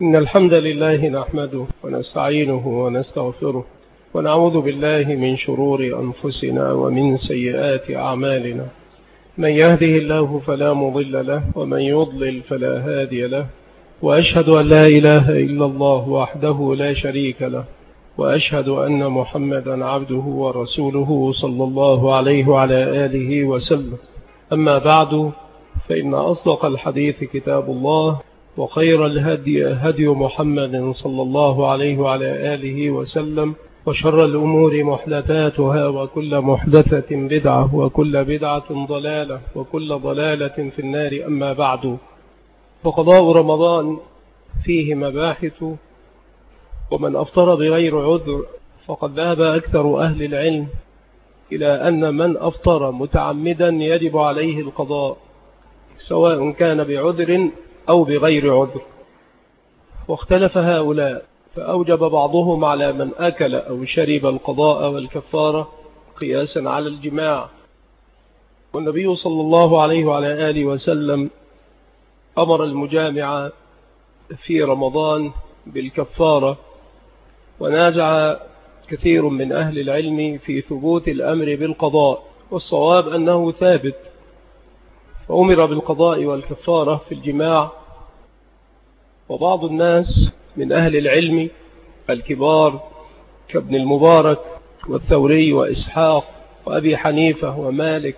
إن الحمد لله نحمده ونستعينه ونستغفره ونعوذ بالله من شرور أنفسنا ومن سيئات أعمالنا. من يهده الله فلا مضل له ومن يضلل فلا هادي له، وأشهد أن لا إله إلا الله وحده لا شريك له، وأشهد أن محمدا عبده ورسوله صلى الله عليه وعلى آله وسلم. أما بعد، فإن أصدق الحديث كتاب الله، وخير الهدي هدي محمد صلى الله عليه وعلى آله وسلم، وشر الأمور محدثاتها، وكل محدثة بدعة، وكل بدعة ضلالة، وكل ضلالة في النار. أما بعد، فقضاء رمضان فيه مباحث، ومن أفطر بغير عذر فقد ذهب أكثر أهل العلم إلى أن من أفطر متعمدا يجب عليه القضاء، سواء كان بعذر أو بغير عذر. واختلف هؤلاء، فأوجب بعضهم على من أكل أو شرب القضاء والكفارة قياسا على الجماع. والنبي صلى الله عليه وعلى آله وسلم أمر المجامع في رمضان بالكفارة، ونازع كثير من أهل العلم في ثبوت الأمر بالقضاء، والصواب أنه ثابت، فأمر بالقضاء والكفارة في الجماع. وبعض الناس من أهل العلم الكبار كابن المبارك والثوري وإسحاق وأبي حنيفة ومالك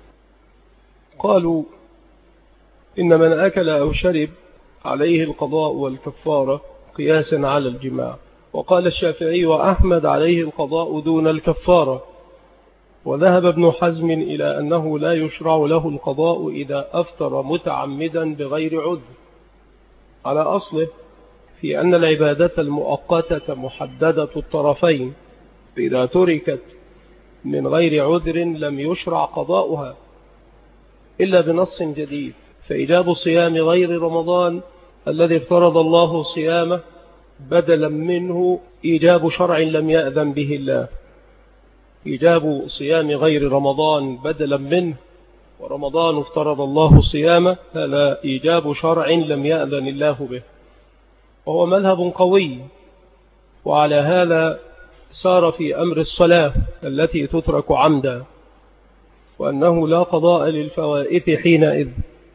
قالوا إن من أكل أو شرب عليه القضاء والكفارة قياسا على الجماع. وقال الشافعي وأحمد عليه القضاء دون الكفارة. وذهب ابن حزم إلى أنه لا يشرع له القضاء إذا أفطر متعمدا بغير عذر، على أصله في أن العبادة المؤقتة محددة الطرفين، فإذا تركت من غير عذر لم يشرع قضاؤها إلا بنص جديد. فإيجاب صيام غير رمضان الذي افترض الله صيامه بدلا منه إيجاب شرع لم يأذن به الله. إيجاب صيام غير رمضان بدلا منه، ورمضان افترض الله صيامه، هذا إيجاب شرع لم يأذن الله به، وهو مذهب قوي. وعلى هذا سار في أمر الصلاة التي تترك عمدا، وأنه لا قضاء للفوائت حينئذ.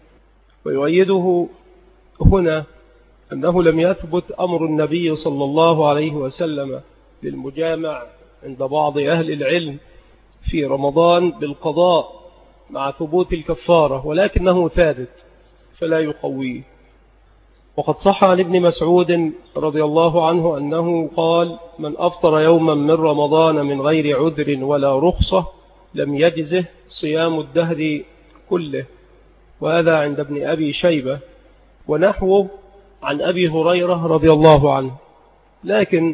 ويؤيده هنا أنه لم يثبت أمر النبي صلى الله عليه وسلم للمجامع عند بعض أهل العلم في رمضان بالقضاء مع ثبوت الكفارة، ولكنه ثابت فلا يقويه. وقد صح عن ابن مسعود رضي الله عنه أنه قال: من أفطر يوما من رمضان من غير عذر ولا رخصة لم يجزه صيام الدهر كله. وهذا عند ابن أبي شيبة، ونحوه عن أبي هريرة رضي الله عنه. لكن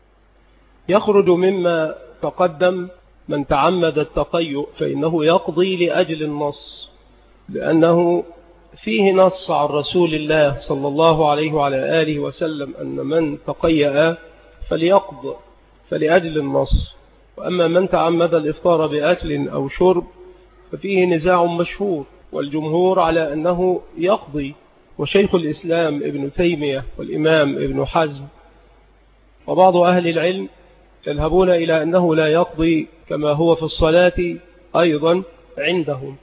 يخرج مما تقدم من تعمد التقيؤ فإنه يقضي لأجل النص، لأنه فيه نص عن رسول الله صلى الله عليه وعلى آله وسلم أن من تقيأ فليقض فلأجل النص. وأما من تعمد الإفطار بأكل أو شرب ففيه نزاع مشهور، والجمهور على أنه يقضي، وشيخ الإسلام ابن تيمية والإمام ابن حزم وبعض أهل العلم يذهبون إلى أنه لا يقضي، كما هو في الصلاة أيضا عندهم.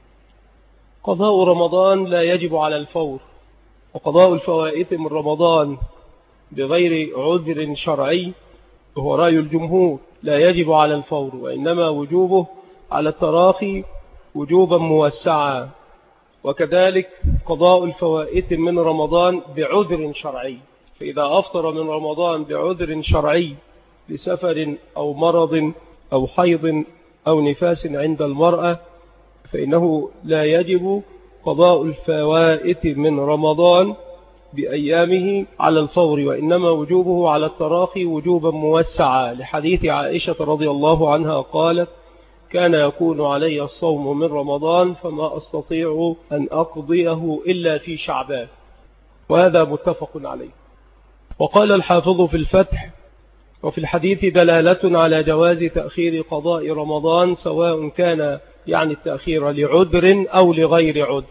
قضاء رمضان لا يجب على الفور، وقضاء الفوائت من رمضان بغير عذر شرعي هو رأي الجمهور، لا يجب على الفور، وإنما وجوبه على التراخي وجوبا موسعا. وكذلك قضاء الفوائت من رمضان بعذر شرعي، فإذا أفطر من رمضان بعذر شرعي لسفر أو مرض أو حيض أو نفاس عند المرأة فإنه لا يجب قضاء الفوائت من رمضان بأيامه على الفور، وإنما وجوبه على التراخي وجوبا موسعا، لحديث عائشة رضي الله عنها قالت: كان يكون علي الصوم من رمضان فما أستطيع أن أقضيه إلا في شعبان. وهذا متفق عليه. وقال الحافظ في الفتح: وفي الحديث دلالة على جواز تأخير قضاء رمضان، سواء كان يعني التأخير لعذر أو لغير عذر.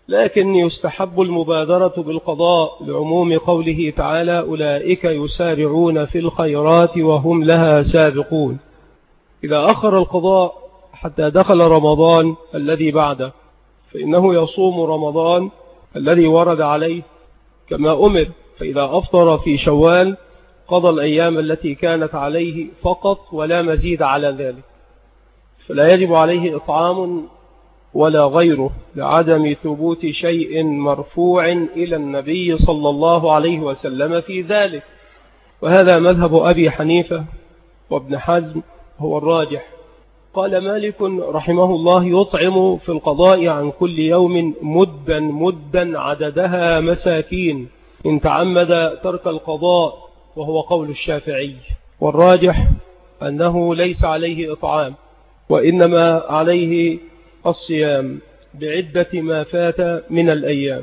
لكن يستحب المبادرة بالقضاء لعموم قوله تعالى أولئك يسارعون في الخيرات وهم لها سابقون. إذا أخر القضاء حتى دخل رمضان الذي بعده فإنه يصوم رمضان الذي ورد عليه كما أمر، فإذا أفطر في شوال قضى الأيام التي كانت عليه فقط ولا مزيد على ذلك، فلا يجب عليه إطعام ولا غيره لعدم ثبوت شيء مرفوع إلى النبي صلى الله عليه وسلم في ذلك. وهذا مذهب أبي حنيفة وابن حزم هو الراجح. قال مالك رحمه الله يطعم في القضاء عن كل يوم مدا عددها مساكين إن تعمد ترك القضاء، وهو قول الشافعي. والراجح أنه ليس عليه إطعام وإنما عليه الصيام بعدة ما فات من الأيام.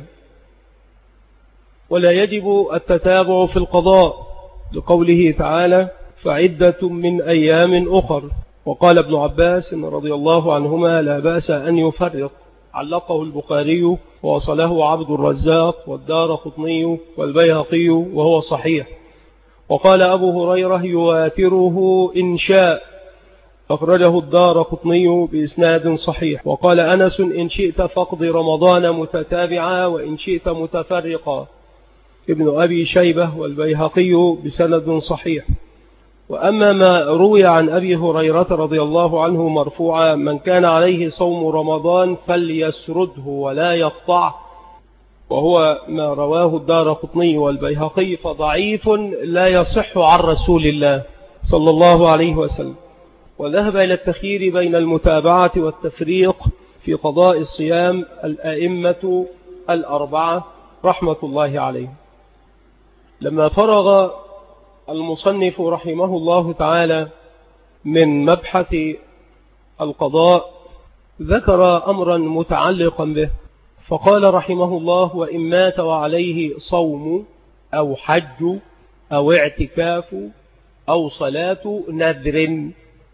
ولا يجب التتابع في القضاء لقوله تعالى فعدة من أيام أخر. وقال ابن عباس رضي الله عنهما لا بأس أن يفرق، علقه البخاري ووصله عبد الرزاق والدارقطني والبيهقي وهو صحيح. وقال أبو هريرة يواتره إن شاء، أخرجه الدارقطني بإسناد صحيح. وقال أنس إن شئت فاقض رمضان متتابعا وإن شئت متفرقا، ابن أبي شيبة والبيهقي بسند صحيح. وأما ما روي عن أبي هريرة رضي الله عنه مرفوعا من كان عليه صوم رمضان فليسرده ولا يقطع، وهو ما رواه الدارقطني والبيهقي، فضعيف لا يصح عن رسول الله صلى الله عليه وسلم. وذهب إلى التخيير بين المتابعة والتفريق في قضاء الصيام الأئمة الأربعة رحمة الله عليهم. لما فرغ المصنف رحمه الله تعالى من مبحث القضاء ذكر أمرا متعلقا به، فقال رحمه الله وإن مات وعليه صوم أو حج أو اعتكاف أو صلاة نذر،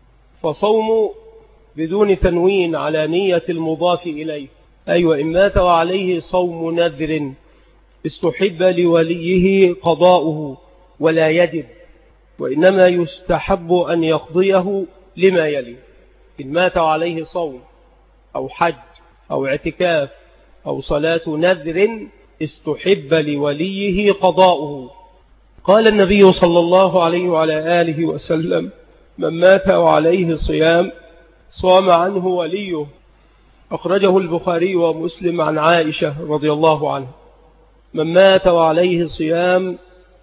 فصوم بدون تنوين على نية المضاف إليه، أي وإن مات وعليه صوم نذر استحب لوليه قضاؤه ولا يجب، وإنما يستحب أن يقضيه لما يلي: إن مات عليه صوم أو حج أو اعتكاف أو صلاة نذر استحب لوليه قضاؤه. قال النبي صلى الله عليه وعلى آله وسلم من مات وعليه صيام صام عنه وليه، أخرجه البخاري ومسلم عن عائشة رضي الله عنه. من مات وعليه صيام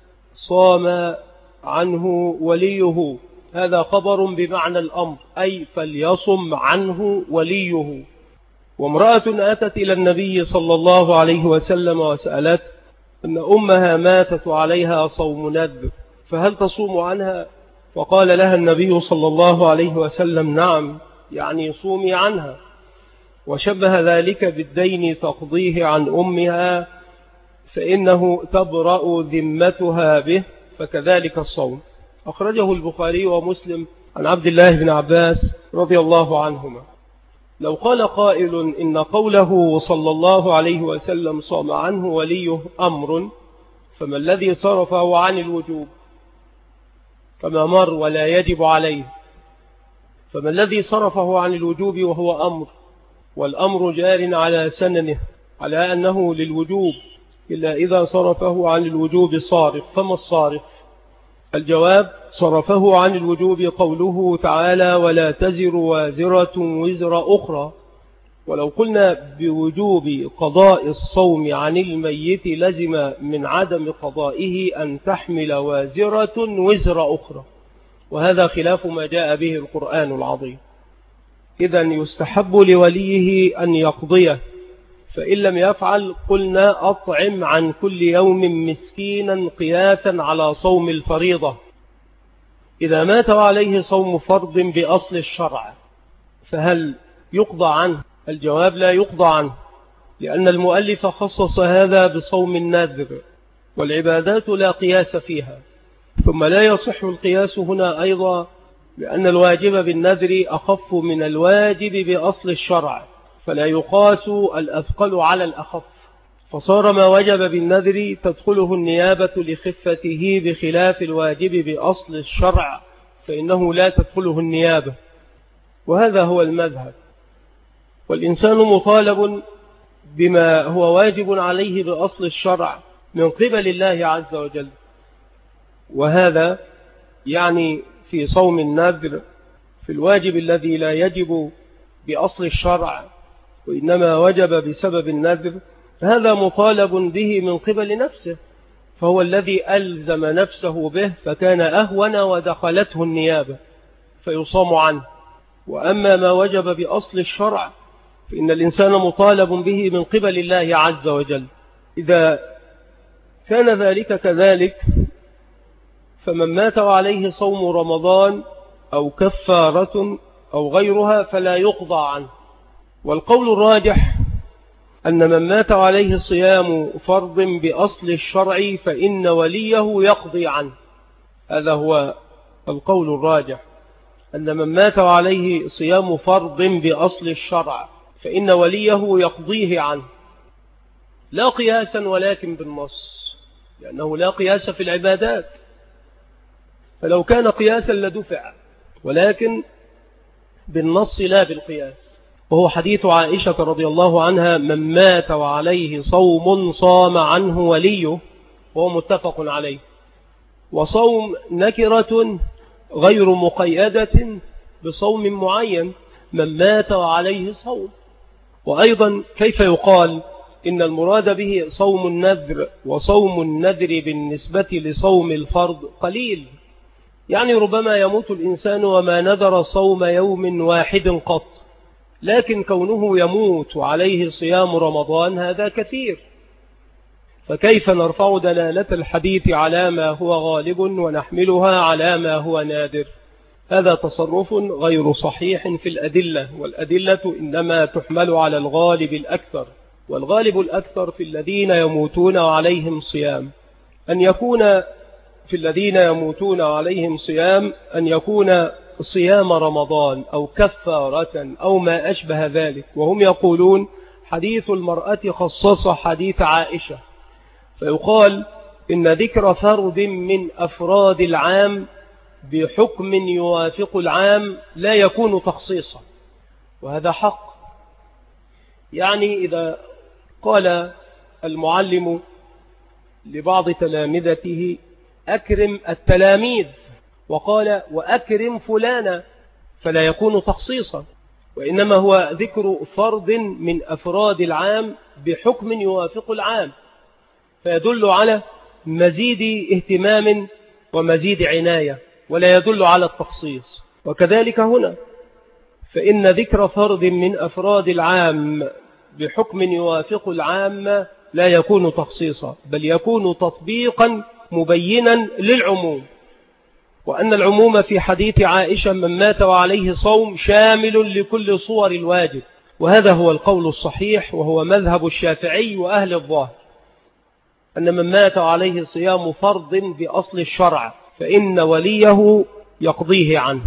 صام عنه وليه، هذا خبر بمعنى الأمر، أي فليصم عنه وليه. وامرأة أتت إلى النبي صلى الله عليه وسلم وسألت أن أمها ماتت وعليها صوم نذر فهل تصوم عنها؟ فقال لها النبي صلى الله عليه وسلم نعم، يعني صومي عنها. وشبه ذلك بالدين تقضيه عن أمها فإنه تبرأ ذمتها به، فكذلك الصوم. أخرجه البخاري ومسلم عن عبد الله بن عباس رضي الله عنهما. لو قال قائل إن قوله صلى الله عليه وسلم صام عنه وليه أمر، فما الذي صرفه عن الوجوب كما مر ولا يجب عليه؟ فما الذي صرفه عن الوجوب وهو أمر، والأمر جار على سننه على أنه للوجوب، إلا إذا صرفه عن الوجوب صارف. فما الصارف؟ الجواب صرفه عن الوجوب قوله تعالى ولا تزر وازرة وزر أخرى. ولو قلنا بوجوب قضاء الصوم عن الميت لزم من عدم قضائه أن تحمل وازرة وزر أخرى، وهذا خلاف ما جاء به القرآن العظيم. إذن يستحب لوليه أن يقضيه، فإن لم يفعل قلنا أطعم عن كل يوم مسكينا قياسا على صوم الفريضة. إذا مات وعليه صوم فرض بأصل الشرع فهل يقضى عنه؟ الجواب لا يقضى عنه، لأن المؤلف خصص هذا بصوم النذر، والعبادات لا قياس فيها. ثم لا يصح القياس هنا أيضا، لأن الواجب بالنذر أخف من الواجب بأصل الشرع، فلا يقاس الأثقل على الأخف، فصار ما وجب بالنذر تدخله النيابة لخفته بخلاف الواجب بأصل الشرع فإنه لا تدخله النيابة، وهذا هو المذهب. والإنسان مطالب بما هو واجب عليه بأصل الشرع من قبل الله عز وجل، وهذا يعني في صوم النذر في الواجب الذي لا يجب بأصل الشرع وإنما وجب بسبب النذر، هذا مطالب به من قبل نفسه، فهو الذي ألزم نفسه به فكان أهون ودخلته النيابة فيصام عنه. وأما ما وجب بأصل الشرع فإن الإنسان مطالب به من قبل الله عز وجل. إذا كان ذلك كذلك فمن مات عليه صوم رمضان أو كفارة أو غيرها فلا يقضى عنه. والقول الراجح أن من مات عليه صيام فرض بأصل الشرع فإن وليه يقضي عنه. هذا هو القول الراجح، أن من مات عليه صيام فرض بأصل الشرع فإن وليه يقضيه عنه، لا قياسا ولكن بالنص، لأنه لا قياس في العبادات، فلو كان قياسا لدفع، ولكن بالنص لا بالقياس. وهو حديث عائشة رضي الله عنها: من مات وعليه صوم صام عنه وليه، وهو متفق عليه. وصوم نكرة غير مقيدة بصوم معين، من مات وعليه صوم. وأيضا كيف يقال إن المراد به صوم النذر، وصوم النذر بالنسبة لصوم الفرض قليل، يعني ربما يموت الإنسان وما نذر صوم يوم واحد قط، لكن كونه يموت وعليه صيام رمضان هذا كثير. فكيف نرفع دلالة الحديث على ما هو غالب ونحملها على ما هو نادر؟ هذا تصرف غير صحيح في الأدلة، والأدلة إنما تحمل على الغالب الأكثر، والغالب الأكثر في الذين يموتون عليهم صيام أن يكون في الذين يموتون عليهم صيام أن يكون صيام رمضان أو كفارة أو ما أشبه ذلك. وهم يقولون حديث المرأة خصص حديث عائشة، فيقال إن ذكر فرد من أفراد العام بحكم يوافق العام لا يكون تخصيصا، وهذا حق. يعني إذا قال المعلم لبعض تلامذته أكرم التلاميذ، وقال وأكرم فلانا، فلا يكون تخصيصا، وإنما هو ذكر فرد من أفراد العام بحكم يوافق العام، فيدل على مزيد اهتمام ومزيد عناية، ولا يدل على التخصيص. وكذلك هنا، فإن ذكر فرد من أفراد العام بحكم يوافق العام لا يكون تخصيصا، بل يكون تطبيقا مبينا للعموم، وأن العموم في حديث عائشة من مات وعليه صوم شامل لكل صور الواجب. وهذا هو القول الصحيح، وهو مذهب الشافعي وأهل الظاهر، أن من مات عليه صيام فرض بأصل الشرع فإن وليه يقضيه عنه.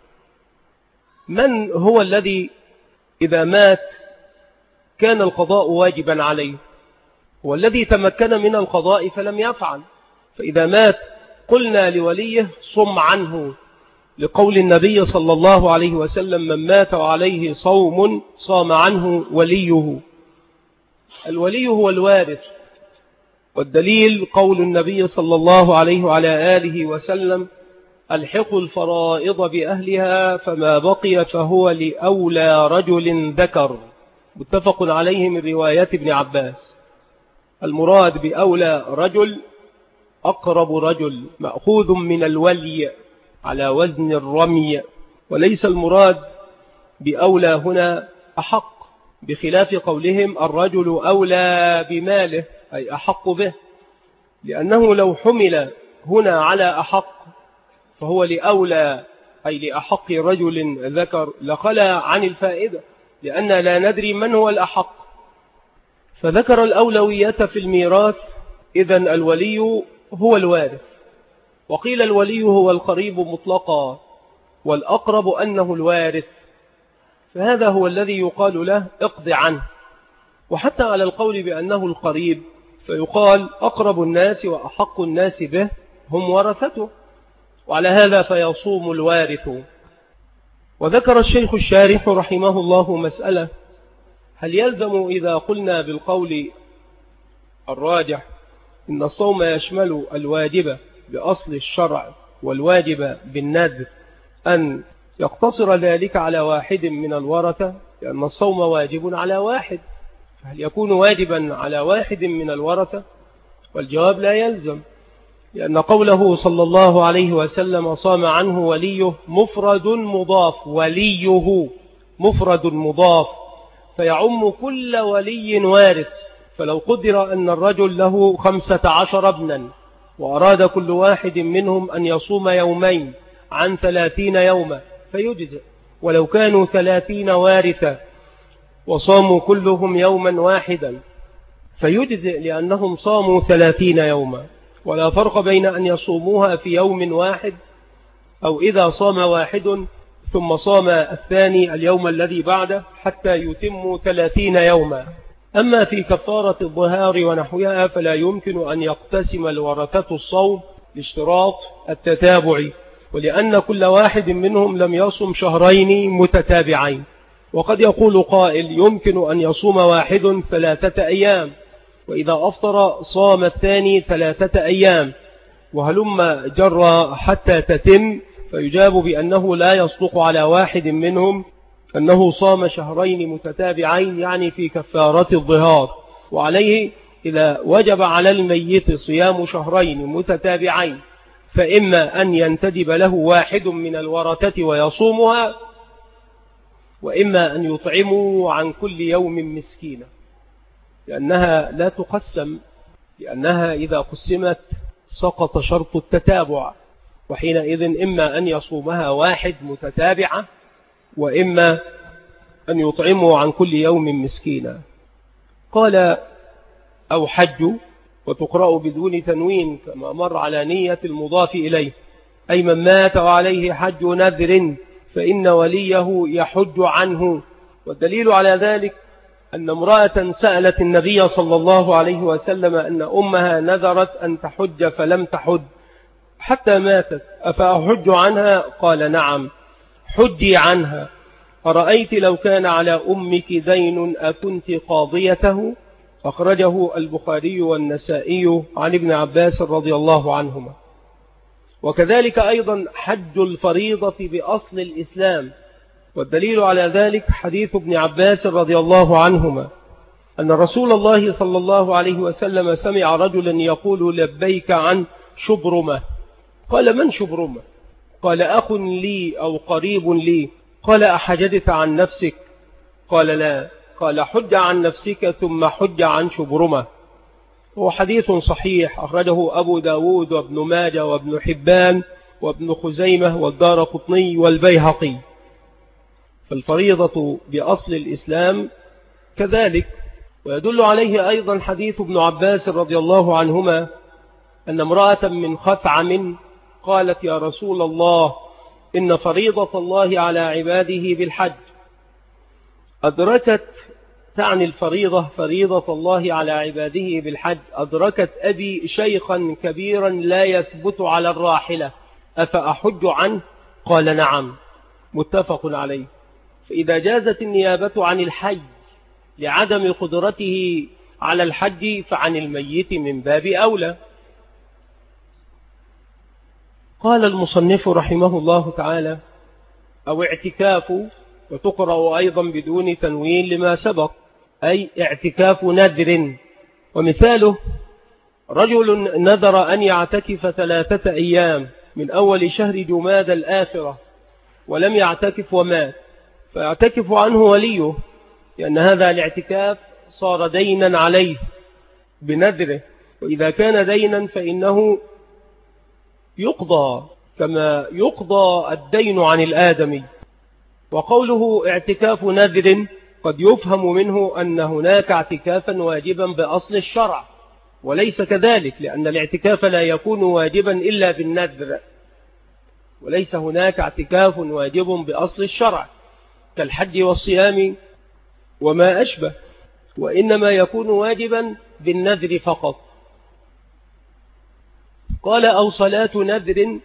من هو الذي إذا مات كان القضاء واجبا عليه؟ هو الذي تمكن من القضاء فلم يفعل. فإذا مات قلنا لوليه صم عنه، لقول النبي صلى الله عليه وسلم: من مات وعليه صوم صام عنه وليه. الولي هو الوارث، والدليل قول النبي صلى الله عليه وعلى آله وسلم: الحقوا الفرائض بأهلها فما بقي فهو لأولى رجل ذكر، متفق عليه من رواية ابن عباس. المراد بأولى رجل أقرب رجل، مأخوذ من الولي على وزن الرمي، وليس المراد بأولى هنا أحق، بخلاف قولهم الرجل أولى بماله، أي أحق به، لأنه لو حمل هنا على أحق فهو لأولى أي لأحق رجل ذكر لخلى عن الفائدة، لأن لا ندري من هو الأحق. فذكر الأولوية في الميراث، إذن الولي هو الوارث. وقيل الولي هو القريب مطلقا، والأقرب أنه الوارث، فهذا هو الذي يقال له اقض عنه. وحتى على القول بأنه القريب فيقال أقرب الناس وأحق الناس به هم ورثته، وعلى هذا فيصوم الوارث. وذكر الشيخ الشارح رحمه الله مسألة: هل يلزم إذا قلنا بالقول الراجح إن الصوم يشمل الواجب بأصل الشرع والواجب بالندب أن يقتصر ذلك على واحد من الورثة، لأن الصوم واجب على واحد، فهل يكون واجبا على واحد من الورثة؟ والجواب لا يلزم، لأن قوله صلى الله عليه وسلم صام عنه وليه مفرد مضاف، وليه مفرد مضاف، فيعم كل ولي وارث. فلو قدر أن الرجل له 15 ابنا وأراد كل واحد منهم أن يصوم يومين عن 30 يوما فيجزئ، ولو كانوا 30 وارثا وصاموا كلهم يوما واحدا فيجزئ، لأنهم صاموا 30 يوما، ولا فرق بين أن يصوموها في يوم واحد أو إذا صام واحد ثم صام الثاني اليوم الذي بعده حتى يتموا 30 يوما. أما في كفارة الظهار ونحوها فلا يمكن أن يقتسم الورثة الصوم لاشتراط التتابع، ولأن كل واحد منهم لم يصم شهرين متتابعين. وقد يقول قائل: يمكن أن يصوم واحد 3 أيام، وإذا أفطر صام الثاني 3 أيام، وهلم جرى حتى تتم. فيجاب بأنه لا يصدق على واحد منهم أنه صام شهرين متتابعين، يعني في كفارة الظهار. وعليه إذا وجب على الميت صيام شهرين متتابعين فإما أن ينتدب له واحد من الورثة ويصومها، وإما أن يطعموا عن كل يوم مسكينة، لأنها لا تقسم، لأنها إذا قسمت سقط شرط التتابع، وحينئذ إما أن يصومها واحد متتابعة وإما أن يطعموا عن كل يوم مسكينة. قال: أو حج، وتقرأ بدون تنوين كما مر على نية المضاف إليه، أي من مات وعليه حج نذر فإن وليه يحج عنه. والدليل على ذلك أن امرأة سألت النبي صلى الله عليه وسلم أن أمها نذرت أن تحج فلم تحج حتى ماتت، أفأحج عنها؟ قال: نعم، حجي عنها. أرأيت لو كان على أمك دين أكنت قاضيته؟ أخرجه البخاري والنسائي عن ابن عباس رضي الله عنهما. وكذلك أيضا حج الفريضة بأصل الإسلام، والدليل على ذلك حديث ابن عباس رضي الله عنهما أن رسول الله صلى الله عليه وسلم سمع رجلا يقول: لبيك عن شبرمة. قال: من شبرمة؟ قال: أخ لي أو قريب لي. قال: أحججت عن نفسك؟ قال: لا. قال: حج عن نفسك ثم حج عن شبرمة. هو حديث صحيح أخرجه أبو داود وابن ماجه وابن حبان وابن خزيمة والدارقطني والبيهقي. فالفريضة بأصل الإسلام كذلك. ويدل عليه أيضا حديث ابن عباس رضي الله عنهما أن امرأة من خثعم قالت: يا رسول الله، إن فريضة الله على عباده بالحج أدركت، تعني الفريضة فريضة الله على عباده بالحج، أدركت أبي شيخا كبيرا لا يثبت على الراحلة، أفأحج عنه؟ قال: نعم، متفق عليه. فإذا جازت النيابة عن الحي لعدم قدرته على الحج فعن الميت من باب أولى. قال المصنف رحمه الله تعالى: أو اعتكاف، وتقرأ أيضا بدون تنوين لما سبق، أي اعتكاف نذر. ومثاله: رجل نذر أن يعتكف 3 أيام من أول شهر جماد الآخرة ولم يعتكف ومات، فيعتكف عنه وليه، لأن هذا الاعتكاف صار دينا عليه بنذره، وإذا كان دينا فإنه يقضى كما يقضى الدين عن الآدمي. وقوله اعتكاف نذر قد يفهم منه أن هناك اعتكافا واجبا بأصل الشرع، وليس كذلك، لأن الاعتكاف لا يكون واجبا إلا بالنذر، وليس هناك اعتكاف واجب بأصل الشرع. كالحج والصيام وما أشبه، وإنما يكون واجبا بالنذر فقط. قال أو صلاة نذر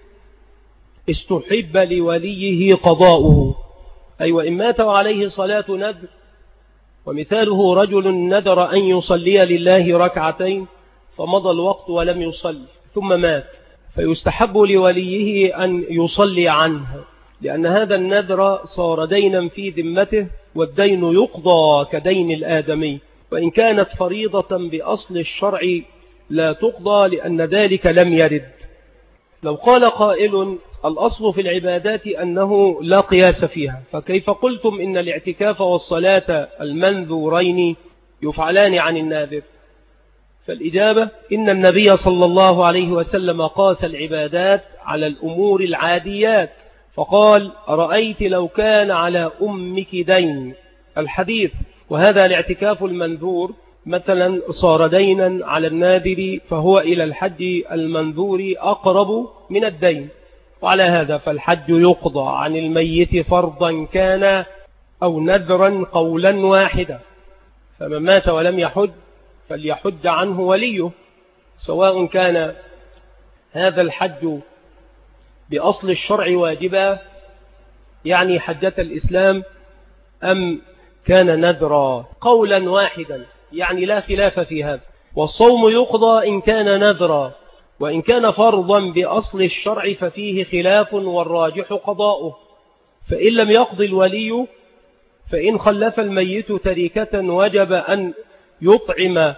استحب لوليه قضاؤه، أي وإن مات عليه صلاة نذر، ومثاله رجل نذر أن يصلي لله ركعتين فمضى الوقت ولم يصلي ثم مات، فيستحب لوليه أن يصلي عنه، لأن هذا النذر صار دينا في ذمته، والدين يقضى كدين الآدمي، وإن كانت فريضة بأصل الشرع لا تقضى لأن ذلك لم يرد. لو قال قائل الأصل في العبادات أنه لا قياس فيها، فكيف قلتم إن الاعتكاف والصلاة المنذورين يفعلان عن الناذر؟ فالإجابة إن النبي صلى الله عليه وسلم قاس العبادات على الأمور العاديات، فقال أرأيت لو كان على أمك دين الحديث، وهذا الاعتكاف المنذور مثلا صار دينا على الناذر، فهو إلى الحج المنذور أقرب من الدين. وعلى هذا فالحج يقضى عن الميت فرضا كان أو نذرا قولا واحدا، فمن مات ولم يحج فليحج عنه وليه، سواء كان هذا الحج بأصل الشرع واجبا يعني حجة الإسلام، أم كان نذرا قولا واحدا يعني لا خلاف في هذا. والصوم يقضى إن كان نذرا، وإن كان فرضا بأصل الشرع ففيه خلاف والراجح قضاؤه. فإن لم يقضي الولي، فإن خلف الميت تركة وجب أن يطعم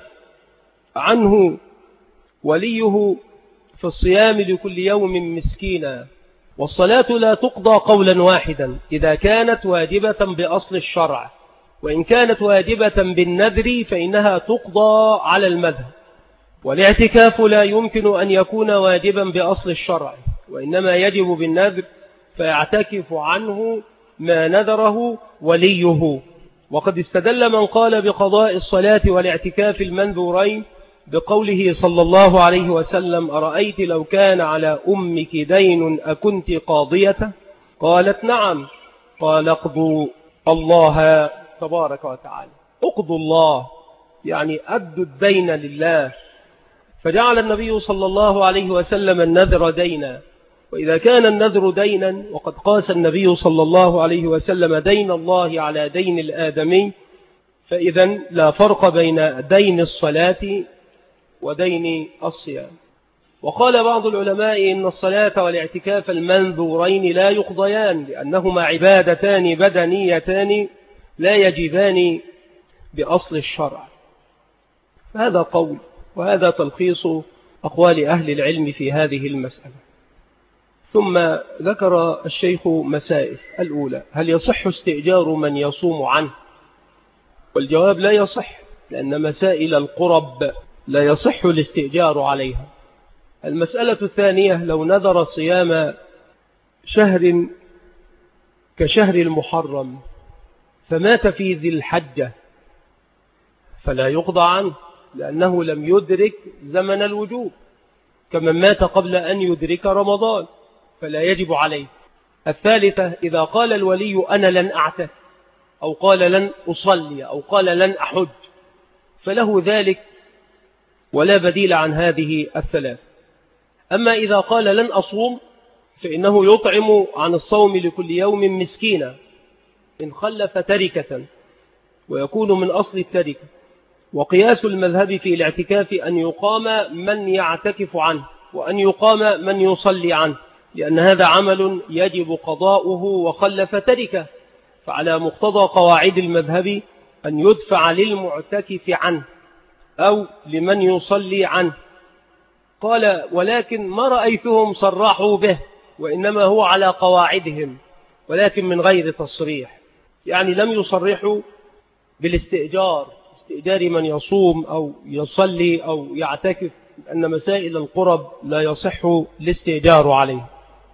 عنه وليه في الصيام لكل يوم مسكينا. والصلاة لا تقضى قولا واحدا إذا كانت واجبة بأصل الشرع، وإن كانت واجبة بالنذر فإنها تقضى على المذهب. والاعتكاف لا يمكن أن يكون واجبا بأصل الشرع، وإنما يجب بالنذر، فيعتكف عنه ما نذره وليه. وقد استدل من قال بقضاء الصلاة والاعتكاف المنذورين بقوله صلى الله عليه وسلم أرأيت لو كان على أمك دين أكنت قاضية؟ قالت نعم. قال اقضوا الله تبارك وتعالى، اقضوا الله يعني أدوا الدين لله. فجعل النبي صلى الله عليه وسلم النذر دينا، وإذا كان النذر دينا وقد قاس النبي صلى الله عليه وسلم دين الله على دين الآدمي، فإذن لا فرق بين دين الصلاة ودين الصيام. وقال بعض العلماء إن الصلاة والاعتكاف المنذورين لا يقضيان، لأنهما عبادتان بدنيتان لا يجبان بأصل الشرع. هذا قول، وهذا تلخيص أقوال أهل العلم في هذه المسألة. ثم ذكر الشيخ مسائل. الأولى: هل يصح استئجار من يصوم عنه؟ والجواب لا يصح، لأن مسائل القرب لا يصح الاستئجار عليها. المسألة الثانية: لو نذر صيام شهر كشهر المحرم فمات في ذي الحجة فلا يقضى عنه، لأنه لم يدرك زمن الوجوب، كمن مات قبل أن يدرك رمضان فلا يجب عليه. الثالثة: إذا قال الولي أنا لن أعتكف، أو قال لن أصلي، أو قال لن أحج، فله ذلك ولا بديل عن هذه الثلاث. أما إذا قال لن أصوم فإنه يطعم عن الصوم لكل يوم مسكينا إن خلف تركة، ويكون من أصل التركة. وقياس المذهب في الاعتكاف أن يقام من يعتكف عنه، وأن يقام من يصلي عنه، لأن هذا عمل يجب قضاؤه وخلف تركة، فعلى مقتضى قواعد المذهب أن يدفع للمعتكف عنه أو لمن يصلي عنه. قال: ولكن ما رأيتهم صرحوا به، وإنما هو على قواعدهم ولكن من غير تصريح، يعني لم يصرحوا بالاستئجار، استئجار من يصوم أو يصلي أو يعتكف، أن مسائل القرب لا يصح الاستئجار عليه.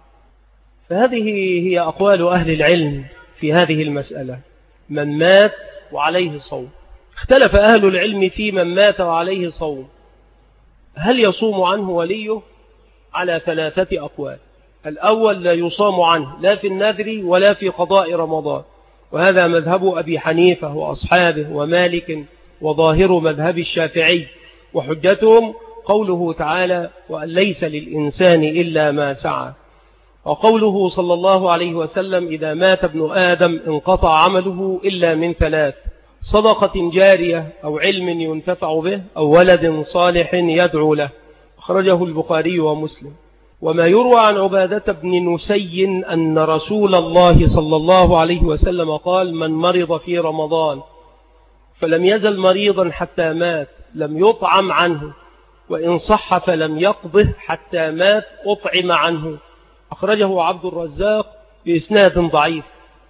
فهذه هي أقوال أهل العلم في هذه المسألة: من مات وعليه صوم. اختلف أهل العلم في من مات وعليه صوم، هل يصوم عنه وليه؟ على ثلاثة أقوال. الأول: لا يصام عنه لا في النذر ولا في قضاء رمضان، وهذا مذهب أبي حنيفة وأصحابه ومالك وظاهر مذهب الشافعي، وحجتهم قوله تعالى وأن ليس للإنسان إلا ما سعى، وقوله صلى الله عليه وسلم إذا مات ابن آدم انقطع عمله إلا من ثلاث: صدقة جارية أو علم ينتفع به أو ولد صالح يدعو له. أخرجه البخاري ومسلم. وما يروى عن عبادة بن نسي أن رسول الله صلى الله عليه وسلم قال من مرض في رمضان فلم يزل مريضا حتى مات لم يطعم عنه، وإن صح فلم يقضه حتى مات أطعم عنه. أخرجه عبد الرزاق بإسناد ضعيف.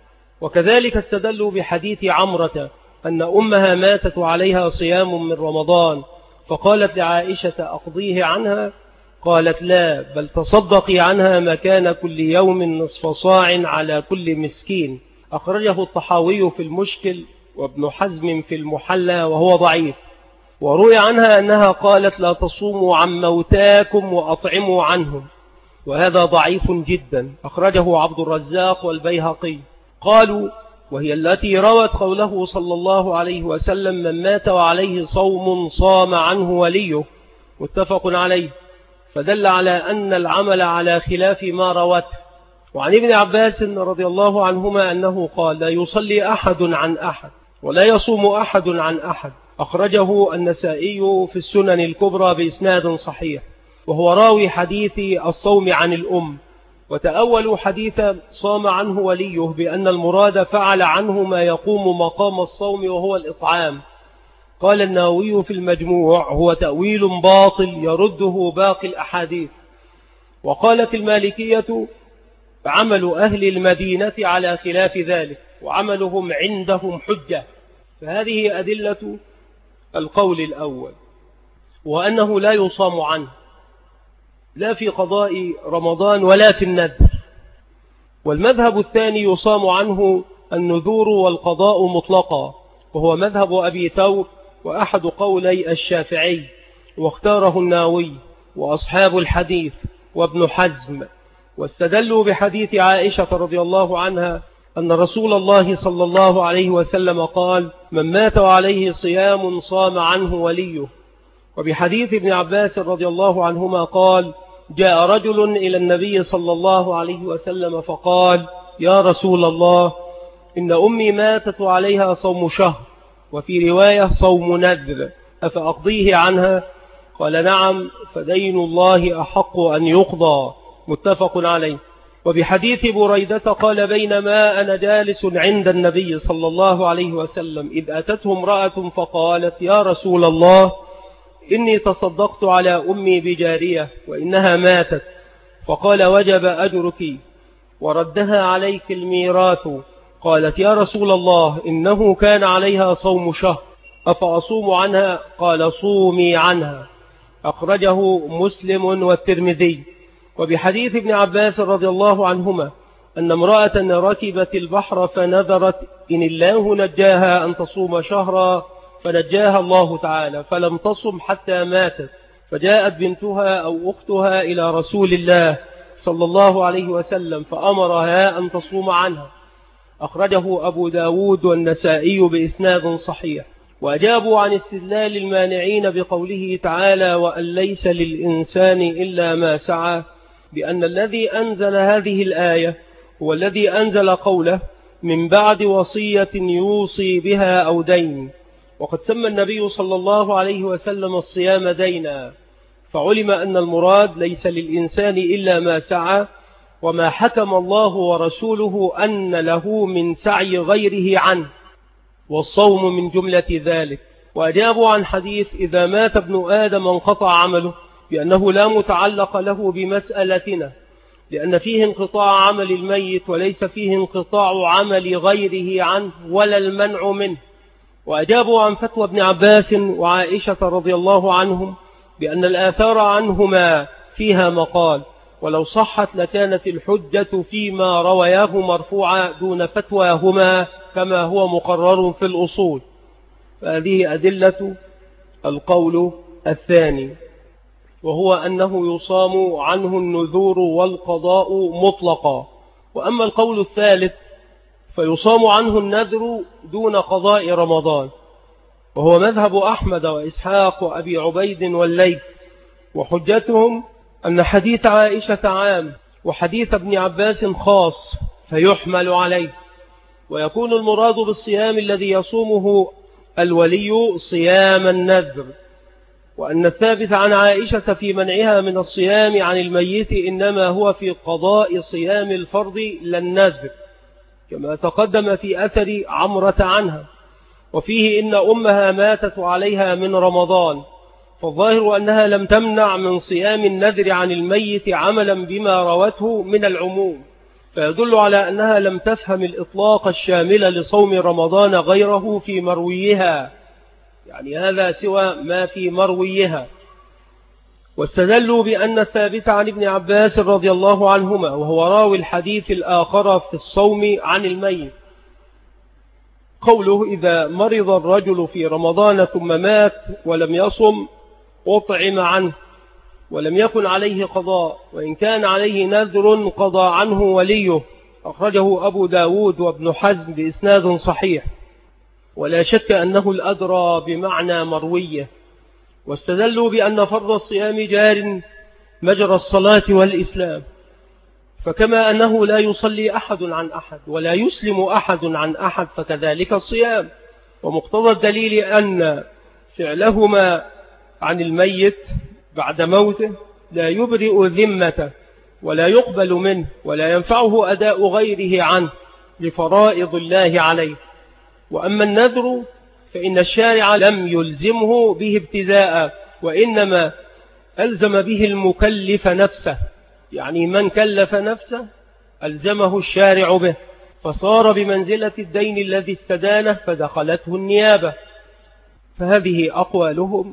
وكذلك استدلوا بحديث عمرة أن أمها ماتت عليها صيام من رمضان فقالت لعائشة أقضيه عنها، قالت لا بل تصدقي عنها مكان كل يوم نصف صاع على كل مسكين. أخرجه الطحاوي في المشكل وابن حزم في المحلى وهو ضعيف. وروي عنها أنها قالت لا تصوموا عن موتاكم وأطعموا عنهم، وهذا ضعيف جدا. أخرجه عبد الرزاق والبيهقي. قالوا وهي التي روت قوله صلى الله عليه وسلم من مات وعليه صوم صام عنه وليه، متفق عليه، فدل على أن العمل على خلاف ما روته. وعن ابن عباس رضي الله عنهما أنه قال لا يصلي أحد عن أحد ولا يصوم أحد عن أحد. أخرجه النسائي في السنن الكبرى بإسناد صحيح، وهو راوي حديث الصوم عن الأم. وتأولوا حديث صام عنه وليه بأن المراد فعل عنه ما يقوم مقام الصوم وهو الإطعام. قال النووي في المجموع هو تأويل باطل يرده باقي الأحاديث. وقالت المالكية عمل أهل المدينة على خلاف ذلك وعملهم عندهم حجة. فهذه أدلة القول الأول، وأنه لا يصام عنه لا في قضاء رمضان ولا في النذر. والمذهب الثاني يصام عنه النذور والقضاء مطلقا، وهو مذهب أبي ثور وأحد قولي الشافعي، واختاره النووي وأصحاب الحديث وابن حزم. واستدلوا بحديث عائشة رضي الله عنها أن رسول الله صلى الله عليه وسلم قال من مات وعليه صيام صام عنه وليه. وبحديث ابن عباس رضي الله عنهما قال جاء رجل إلى النبي صلى الله عليه وسلم فقال يا رسول الله إن أمي ماتت وعليها صوم شهر، وفي رواية صوم نذر، أفأقضيه عنها؟ قال نعم، فدين الله أحق أن يقضى، متفق عليه. وبحديث بريدة قال بينما أنا جالس عند النبي صلى الله عليه وسلم إذ أتته امرأة فقالت يا رسول الله إني تصدقت على أمي بجارية وإنها ماتت، فقال وجب أجرك وردها عليك الميراث. قالت يا رسول الله إنه كان عليها صوم شهر أفأصوم عنها؟ قال صومي عنها. أخرجه مسلم والترمذي. وبحديث ابن عباس رضي الله عنهما أن امرأة ركبت البحر فنذرت إن الله نجاها أن تصوم شهرا، فنجاها الله تعالى فلم تصم حتى ماتت، فجاءت بنتها أو أختها إلى رسول الله صلى الله عليه وسلم فأمرها أن تصوم عنها. أخرجه أبو داود والنسائي بإسناد صحيح. وأجابوا عن استدلال المانعين بقوله تعالى وأن ليس للإنسان إلا ما سعى بأن الذي أنزل هذه الآية هو الذي أنزل قوله من بعد وصية يوصي بها أو دين. وقد سمى النبي صلى الله عليه وسلم الصيام دينا، فعلم أن المراد ليس للإنسان إلا ما سعى، وما حكم الله ورسوله أن له من سعي غيره عنه، والصوم من جملة ذلك. وأجابوا عن حديث إذا مات ابن آدم انقطع عمله بأنه لا متعلق له بمسألتنا، لأن فيه انقطاع عمل الميت وليس فيه انقطاع عمل غيره عنه ولا المنع منه. وأجابوا عن فتوى ابن عباس وعائشة رضي الله عنهم بأن الآثار عنهما فيها مقال، ولو صحت لكانت الحجة فيما روياه مرفوعا دون فتواهما كما هو مقرر في الأصول. فهذه أدلة القول الثاني، وهو أنه يصام عنه النذور والقضاء مطلقا. وأما القول الثالث فيصام عنه النذر دون قضاء رمضان، وهو مذهب أحمد وإسحاق وأبي عبيد والليث. وحجتهم أن حديث عائشة عام وحديث ابن عباس خاص فيحمل عليه، ويكون المراد بالصيام الذي يصومه الولي صيام النذر، وأن الثابت عن عائشة في منعها من الصيام عن الميت إنما هو في قضاء صيام الفرض لا النذر، كما تقدم في أثر عمرة عنها، وفيه إن أمها ماتت عليها من رمضان، فالظاهر أنها لم تمنع من صيام النذر عن الميت عملا بما روته من العموم، فيدل على أنها لم تفهم الإطلاق الشامل لصوم رمضان غيره في مرويها، يعني هذا سوى ما في مرويها. واستدلوا بأن الثابت عن ابن عباس رضي الله عنهما، وهو راوي الحديث الآخر في الصوم عن الميت، قوله إذا مرض الرجل في رمضان ثم مات ولم يصم أطعم عنه ولم يكن عليه قضاء، وإن كان عليه نذر قضى عنه وليه، أخرجه أبو داود وابن حزم بإسناد صحيح. ولا شك أنه الأدرى بمعنى مروية. واستدلوا بأن فرض الصيام جار مجرى الصلاة والإسلام، فكما أنه لا يصلي أحد عن أحد ولا يسلم أحد عن أحد فكذلك الصيام. ومقتضى الدليل أن فعلهما عن الميت بعد موته لا يبرئ ذمته ولا يقبل منه ولا ينفعه أداء غيره عنه لفرائض الله عليه. وأما النذر فإن الشارع لم يلزمه به ابتداء، وإنما ألزم به المكلف نفسه، يعني من كلف نفسه ألزمه الشارع به، فصار بمنزلة الدين الذي استدانه فدخلته النيابة. فهذه أقوالهم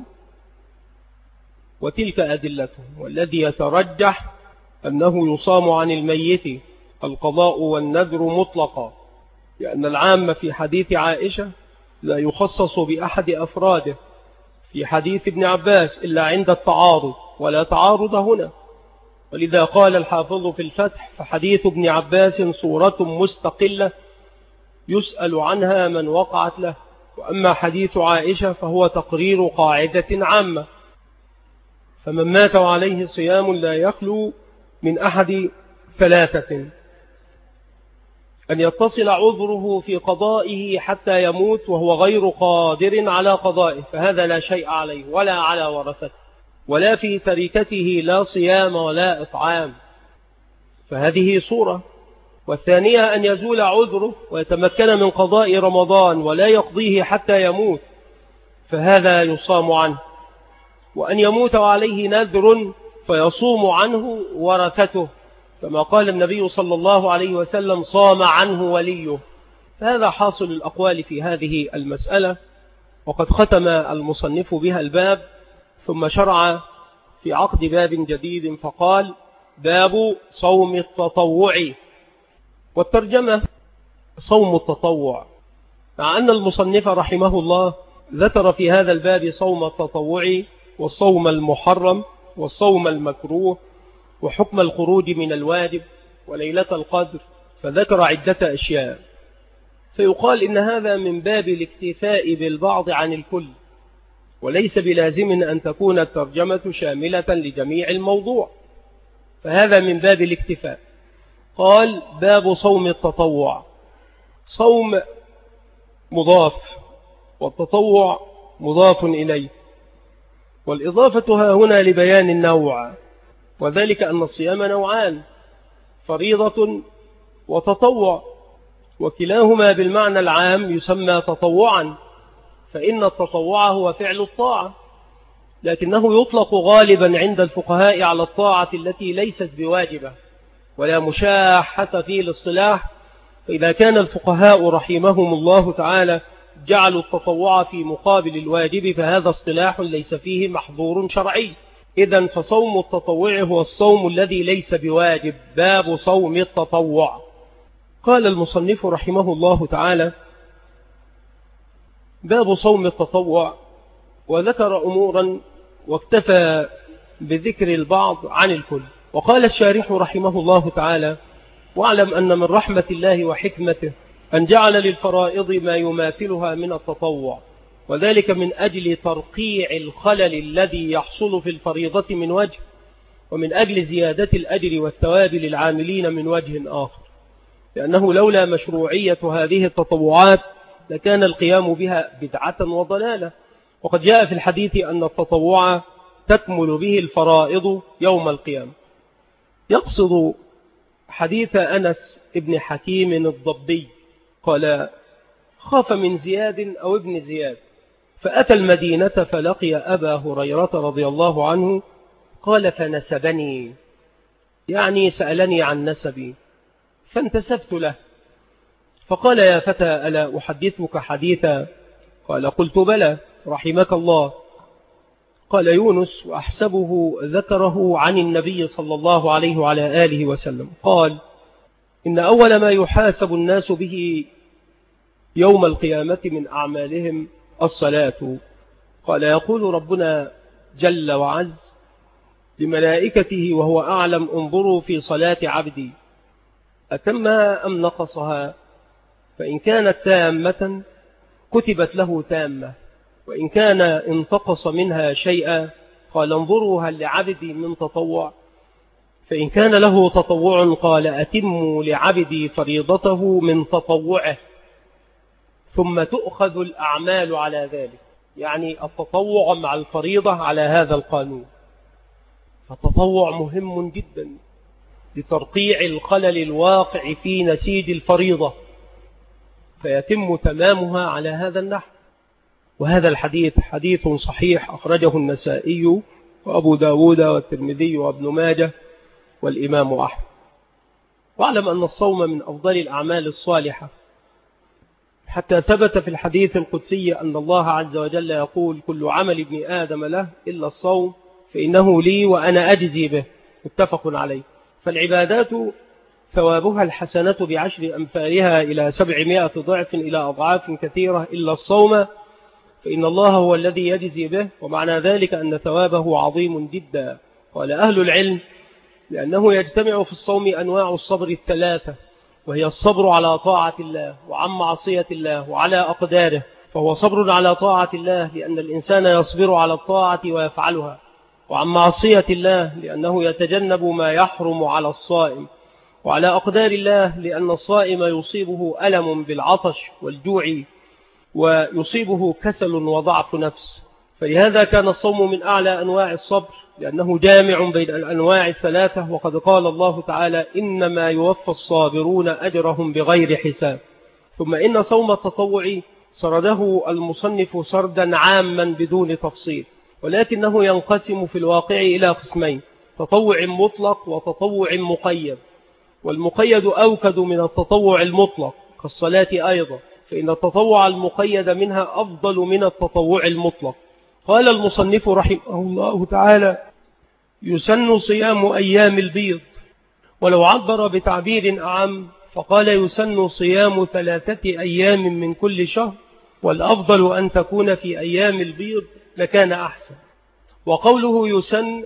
وتلك أدلتهم، والذي يترجح أنه يصام عن الميت القضاء والنذر مطلقا، لأن العام في حديث عائشة لا يخصص بأحد أفراده في حديث ابن عباس إلا عند التعارض، ولا تعارض هنا. ولذا قال الحافظ في الفتح فحديث ابن عباس صورة مستقلة يسأل عنها من وقعت له، وأما حديث عائشة فهو تقرير قاعدة عامة. فمن مات عليه صيام لا يخلو من أحد ثلاثة: أن يتصل عذره في قضائه حتى يموت وهو غير قادر على قضائه، فهذا لا شيء عليه ولا على ورثته، ولا في تركته لا صيام ولا إطعام، فهذه صورة. والثانية أن يزول عذره ويتمكن من قضاء رمضان ولا يقضيه حتى يموت، فهذا يصام عنه. وأن يموت وعليه نذر فيصوم عنه ورثته، كما قال النبي صلى الله عليه وسلم صام عنه وليه. فهذا حاصل الأقوال في هذه المسألة، وقد ختم المصنف بها الباب، ثم شرع في عقد باب جديد فقال: باب صوم التطوع. والترجمة صوم التطوع، مع أن المصنف رحمه الله ذكر في هذا الباب صوم التطوع والصوم المحرم والصوم المكروه وحكم الخروج من الواجب وليلة القدر، فذكر عدة أشياء. فيقال إن هذا من باب الاكتفاء بالبعض عن الكل، وليس بلازم أن تكون الترجمة شاملة لجميع الموضوع، فهذا من باب الاكتفاء. قال: باب صوم التطوع. صوم مضاف والتطوع مضاف إليه، والإضافة ها هنا لبيان النوع، وذلك أن الصيام نوعان: فريضة وتطوع، وكلاهما بالمعنى العام يسمى تطوعا، فإن التطوع هو فعل الطاعة، لكنه يطلق غالبا عند الفقهاء على الطاعة التي ليست بواجبة ولا مشاحة في الاصطلاح. فإذا كان الفقهاء رحمهم الله تعالى جعلوا التطوع في مقابل الواجب، فهذا اصطلاح ليس فيه محظور شرعي. إذن فصوم التطوع هو الصوم الذي ليس بواجب. باب صوم التطوع. قال المصنف رحمه الله تعالى: باب صوم التطوع، وذكر أمورا واكتفى بذكر البعض عن الكل. وقال الشارح رحمه الله تعالى: واعلم أن من رحمة الله وحكمته أن جعل للفرائض ما يماثلها من التطوع، وذلك من أجل ترقيع الخلل الذي يحصل في الفريضة من وجه، ومن أجل زيادة الأجر والثواب للعاملين من وجه آخر، لأنه لولا مشروعية هذه التطوعات لكان القيام بها بدعة وضلالة. وقد جاء في الحديث أن التطوع تكمل به الفرائض يوم القيامة. يقصد حديث أنس ابن حكيم الضبي قال: خاف من زياد أو ابن زياد فأتى المدينة فلقي أبا هريرة رضي الله عنه، قال: فنسبني، يعني سألني عن نسبي، فانتسبت له، فقال: يا فتى ألا أحدثك حديثا؟ قال: قلت بلى رحمك الله. قال يونس: وأحسبه ذكره عن النبي صلى الله عليه وعلى آله وسلم، قال: إن أول ما يحاسب الناس به يوم القيامة من أعمالهم الصلاة. قال: يقول ربنا جل وعز لملائكته وهو أعلم: انظروا في صلاة عبدي أتمها أم نقصها، فإن كانت تامة كتبت له تامة، وإن كان انتقص منها شيئا قال: انظروا هل لعبدي من تطوع، فإن كان له تطوع قال: أتموا لعبدي فريضته من تطوعه، ثم تؤخذ الأعمال على ذلك، يعني التطوع مع الفريضة على هذا القانون. فالتطوع مهم جدا لترقيع الخلل الواقع في نسيج الفريضة، فيتم تمامها على هذا النحو. وهذا الحديث حديث صحيح أخرجه النسائي وأبو داود والترمذي وابن ماجه والإمام أحمد. واعلم أن الصوم من أفضل الأعمال الصالحة، حتى ثبت في الحديث القدسي أن الله عز وجل يقول: كل عمل ابن آدم له إلا الصوم فإنه لي وأنا أجزي به، متفق عليه. فالعبادات ثوابها الحسنة بعشر أمثالها إلى 700 ضعف إلى أضعاف كثيرة، إلا الصوم فإن الله هو الذي يجزي به، ومعنى ذلك أن ثوابه عظيم جدا. قال أهل العلم: لأنه يجتمع في الصوم أنواع الصبر الثلاثة، وهي الصبر على طاعة الله وعن معصية الله وعلى أقداره. فهو صبر على طاعة الله لأن الإنسان يصبر على الطاعة ويفعلها، وعن معصية الله لأنه يتجنب ما يحرم على الصائم، وعلى أقدار الله لأن الصائم يصيبه ألم بالعطش والجوع، ويصيبه كسل وضعف نفس. فلهذا كان الصوم من أعلى أنواع الصبر، لأنه جامع بين الأنواع الثلاثة. وقد قال الله تعالى: إنما يوفى الصابرون أجرهم بغير حساب. ثم إن صوم التطوع سرده المصنف سردا عاما بدون تفصيل، ولكنه ينقسم في الواقع إلى قسمين: تطوع مطلق وتطوع مقيد. والمقيد أوكد من التطوع المطلق كالصلاة أيضا، فإن التطوع المقيد منها أفضل من التطوع المطلق. قال المصنف رحمه الله تعالى: يسن صيام أيام البيض. ولو عبر بتعبير أعم فقال: يسن صيام 3 أيام من كل شهر، والأفضل أن تكون في أيام البيض لكان أحسن. وقوله يسن،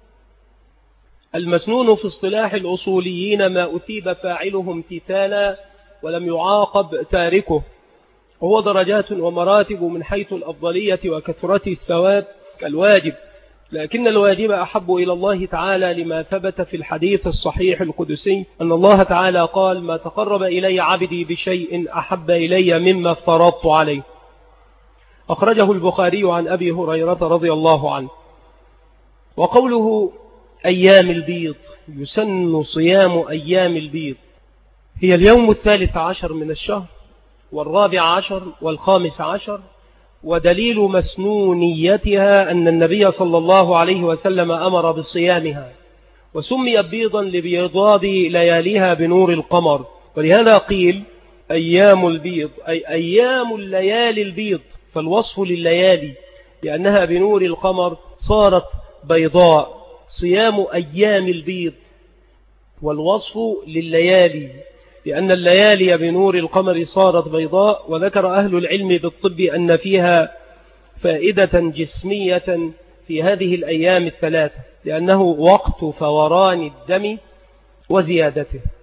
المسنون في اصطلاح الأصوليين ما أثيب فاعله امتثالا ولم يعاقب تاركه، وهو درجات ومراتب من حيث الأفضلية وكثرة الثواب كالواجب، لكن الواجب أحب إلى الله تعالى لما ثبت في الحديث الصحيح القدسي أن الله تعالى قال: ما تقرب إلي عبدي بشيء أحب إلي مما افترضت عليه. أخرجه البخاري عن أبي هريرة رضي الله عنه. وقوله أيام البيض، يسن صيام أيام البيض، هي اليوم 13 من الشهر وال14 وال15. ودليل مسنونيتها أن النبي صلى الله عليه وسلم أمر بصيامها، وسمي بيضا لبيضاد لياليها بنور القمر. ولهذا قيل أيام البيض، أي أيام الليالي البيض، فالوصف لليالي لأنها بنور القمر صارت بيضاء. صيام أيام البيض، والوصف لليالي لأن الليالي بنور القمر صارت بيضاء. وذكر أهل العلم بالطب أن فيها فائدة جسمية في هذه الأيام الثلاثة، لأنه وقت فوران الدم وزيادته،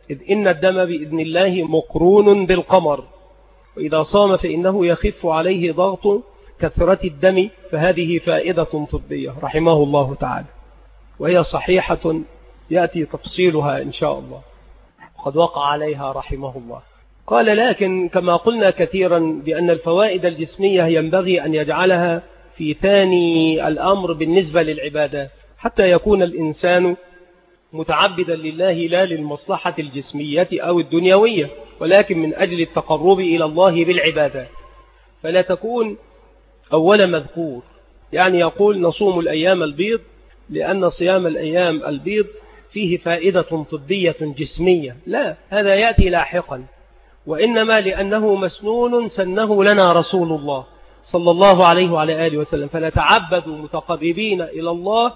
إذ إن الدم بإذن الله مقرون بالقمر، وإذا صام فإنه يخف عليه ضغط كثرة الدم، فهذه فائدة طبية رحمه الله تعالى، وهي صحيحة يأتي تفصيلها إن شاء الله، قد وقع عليها رحمه الله. قال: لكن كما قلنا كثيرا بأن الفوائد الجسمية ينبغي أن يجعلها في ثاني الأمر بالنسبة للعبادات، حتى يكون الإنسان متعبدا لله لا للمصلحة الجسمية أو الدنيوية، ولكن من أجل التقرب إلى الله بالعبادات، فلا تكون أول مذكور، يعني يقول نصوم الأيام البيض لأن صيام الأيام البيض فيه فائدة طبية جسمية، لا، هذا يأتي لاحقا، وإنما لأنه مسنون سنه لنا رسول الله صلى الله عليه وعلى آله وسلم، فنتعبد متقربين إلى الله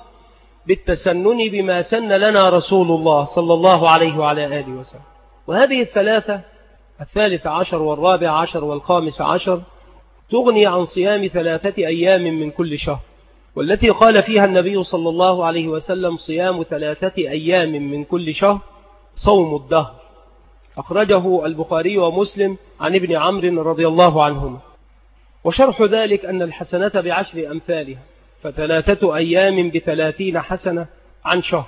بالتسنن بما سن لنا رسول الله صلى الله عليه وعلى آله وسلم. وهذه الثلاثة، 13 و14 و15، تغني عن صيام 3 أيام من كل شهر، والتي قال فيها النبي صلى الله عليه وسلم: صيام 3 أيام من كل شهر صوم الدهر، أخرجه البخاري ومسلم عن ابن عمرو رضي الله عنهما. وشرح ذلك أن الحسنة ب10 أمثالها، ف3 أيام ب30 حسنة عن شهر،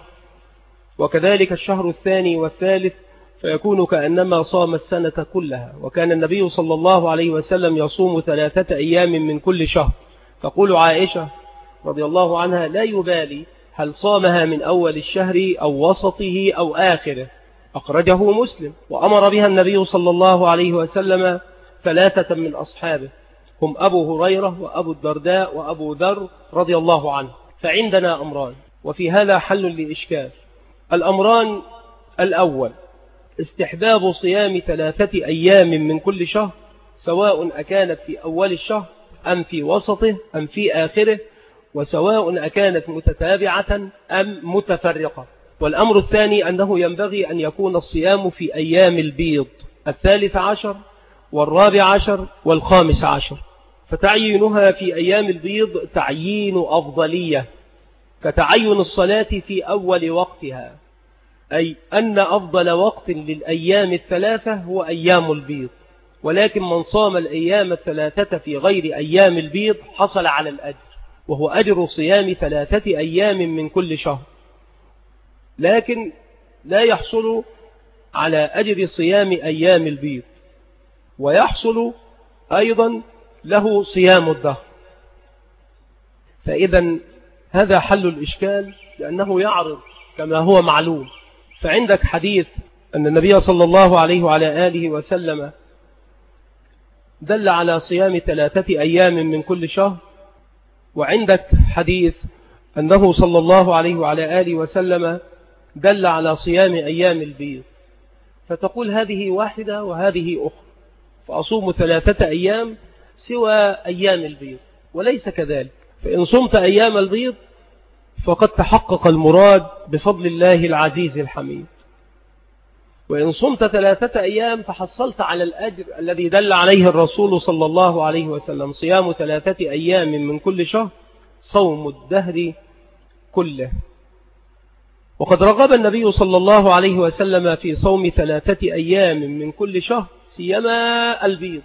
وكذلك الشهر الثاني والثالث، فيكون كأنما صام السنة كلها. وكان النبي صلى الله عليه وسلم يصوم 3 أيام من كل شهر، تقول عائشة رضي الله عنها: لا يبالي هل صامها من أول الشهر أو وسطه أو آخره، أخرجه مسلم. وأمر بها النبي صلى الله عليه وسلم 3 من أصحابه، هم أبو هريرة وأبو الدرداء وأبو ذر رضي الله عنه. فعندنا أمران، وفي هذا حل لإشكال. الأمران: الأول استحباب صيام 3 أيام من كل شهر، سواء أكانت في أول الشهر أم في وسطه أم في آخره، وسواء أكانت متتابعة أم متفرقة. والأمر الثاني أنه ينبغي أن يكون الصيام في أيام البيض، 13 و14 و15، فتعيينها في أيام البيض تعيين أفضلية، كتعين الصلاة في أول وقتها، أي أن أفضل وقت للأيام 3 هو أيام البيض، ولكن من صام الأيام 3 في غير أيام البيض حصل على الأجر، وهو أجر صيام 3 أيام من كل شهر، لكن لا يحصل على أجر صيام أيام البيض، ويحصل أيضا له صيام الدهر. فإذا هذا حل الإشكال، لأنه يعرض كما هو معلوم. فعندك حديث أن النبي صلى الله عليه وعلى آله وسلم دل على صيام 3 أيام من كل شهر، وعندك حديث أنه صلى الله عليه وعلى آله وسلم دل على صيام أيام البيض، فتقول هذه واحدة وهذه أخرى، فأصوم 3 أيام سوى أيام البيض، وليس كذلك. فإن صمت أيام البيض فقد تحقق المراد بفضل الله العزيز الحميد، وإن صمت 3 أيام فحصلت على الأجر الذي دل عليه الرسول صلى الله عليه وسلم: صيام 3 أيام من كل شهر صوم الدهر كله. وقد رغب النبي صلى الله عليه وسلم في صوم 3 أيام من كل شهر، سيما البيض.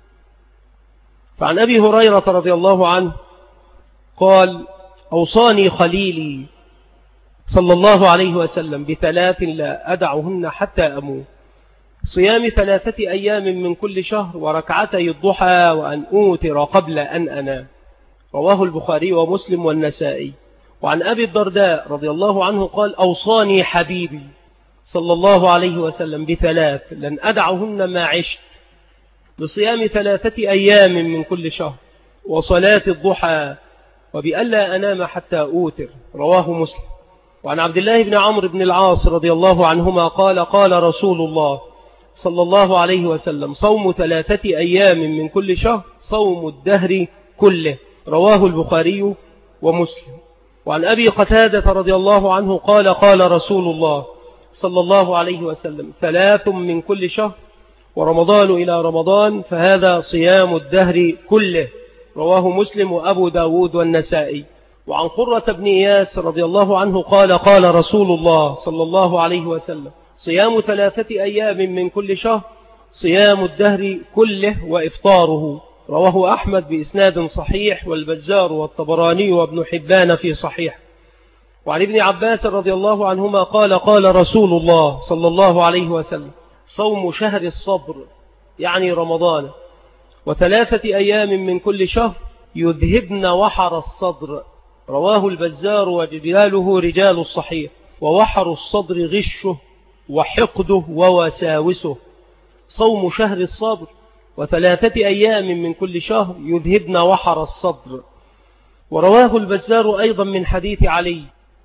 فعن أبي هريرة رضي الله عنه قال: أوصاني خليلي صلى الله عليه وسلم ب3 لا أدعهن حتى أموت: صيام 3 أيام من كل شهر، وركعتي الضحى، وأن أوتر قبل أن أنام. رواه البخاري ومسلم والنسائي. وعن أبي الدرداء رضي الله عنه قال: أوصاني حبيبي صلى الله عليه وسلم ب3 لن أدعهن ما عشت: بصيام 3 أيام من كل شهر، وصلاة الضحى، وبألا أنام حتى أوتر. رواه مسلم. وعن عبد الله بن عمرو بن العاص رضي الله عنهما قال: قال رسول الله صلى الله عليه وسلم: صوم 3 أيام من كل شهر صوم الدهر كله. رواه البخاري ومسلم. وعن أبي قتادة رضي الله عنه قال: قال رسول الله صلى الله عليه وسلم: 3 من كل شهر، ورمضان إلى رمضان، فهذا صيام الدهر كله. رواه مسلم وأبو داود والنسائي. وعن قرة بن إياس رضي الله عنه قال: قال رسول الله صلى الله عليه وسلم: صيام 3 أيام من كل شهر، صيام الدهر كله وإفطاره. رواه أحمد بإسناد صحيح، والبزار والطبراني وابن حبان في صحيح. وعن ابن عباس رضي الله عنهما قال قال رسول الله صلى الله عليه وسلم: صوم شهر الصبر يعني رمضان، و3 أيام من كل شهر يذهبن وحر الصدر. رواه البزار وجلاله رجال الصحيح. ووحر الصدر غشه وحقده ووساوسه. صوم شهر الصبر و3 أيام من كل شهر يذهبن وحر الصدر. ورواه البزار أيضا من حديث علي.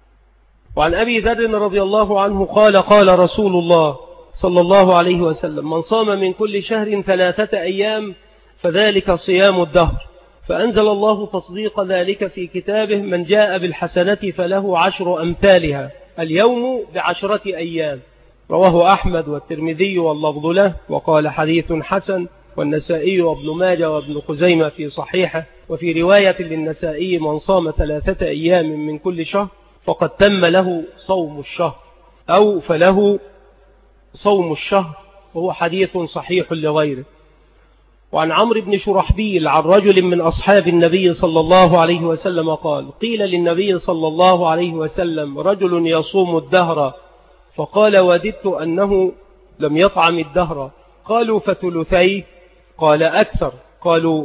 وعن أبي ذر رضي الله عنه قال قال رسول الله صلى الله عليه وسلم: من صام من كل شهر 3 أيام فذلك صيام الدهر. فأنزل الله تصديق ذلك في كتابه: من جاء بالحسنة فله 10 أمثالها، اليوم ب10 أيام. رواه أحمد والترمذي واللفظ له، وقال حديث حسن، والنسائي وابن ماجه وابن خزيمة في صحيحه. وفي رواية للنسائي: من صام 3 أيام من كل شهر فقد تم له صوم الشهر، أو فله صوم الشهر، وهو حديث صحيح لغيره. وعن عمرو بن شرحبيل عن رجل من أصحاب النبي صلى الله عليه وسلم قال: قيل للنبي صلى الله عليه وسلم: رجل يصوم الدهر، فقال: وددت أنه لم يطعم الدهر. قالوا: فثلثيه؟ قال: أكثر. قالوا: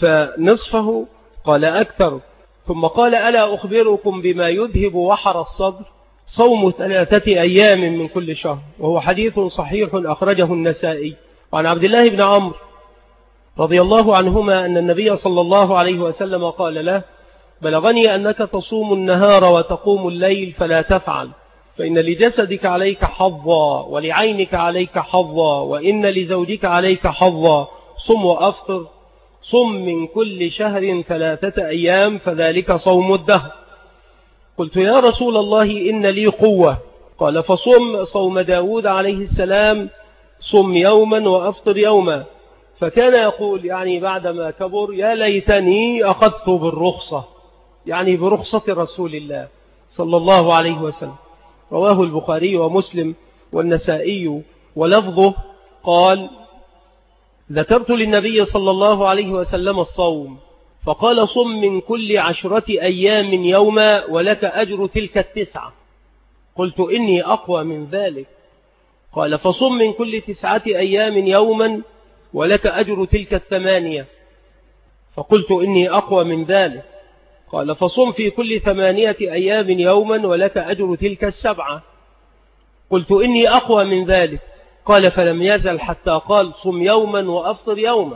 فنصفه؟ قال: أكثر. ثم قال: ألا أخبركم بما يذهب وحر الصدر؟ صوم 3 أيام من كل شهر، وهو حديث صحيح أخرجه النسائي. وعن عبد الله بن عمرو رضي الله عنهما أن النبي صلى الله عليه وسلم قال له: بلغني أنك تصوم النهار وتقوم الليل فلا تفعل، فإن لجسدك عليك حظا، ولعينك عليك حظا، وإن لزوجك عليك حظا. صم وأفطر. صم من كل شهر 3 أيام فذلك صوم الدهر. قلت: يا رسول الله إن لي قوة. قال: فصم صوم داود عليه السلام: صم يوما وأفطر يوما. فكان يقول يعني بعدما كبر: يا ليتني أخذت بالرخصة، يعني برخصة رسول الله صلى الله عليه وسلم. رواه البخاري ومسلم والنسائي. ولفظه قال: ذكرت للنبي صلى الله عليه وسلم الصوم، فقال: صم من كل 10 أيام يوما ولك أجر تلك 9. قلت: إني أقوى من ذلك. قال: فصم من كل 9 أيام يوما ولك أجر تلك 8. فقلت: إني أقوى من ذلك. قال: فصم في كل 8 أيام يوما ولك أجر تلك 7. قلت: إني أقوى من ذلك. قال: فلم يزل حتى قال: صم يوما وأفطر يوما.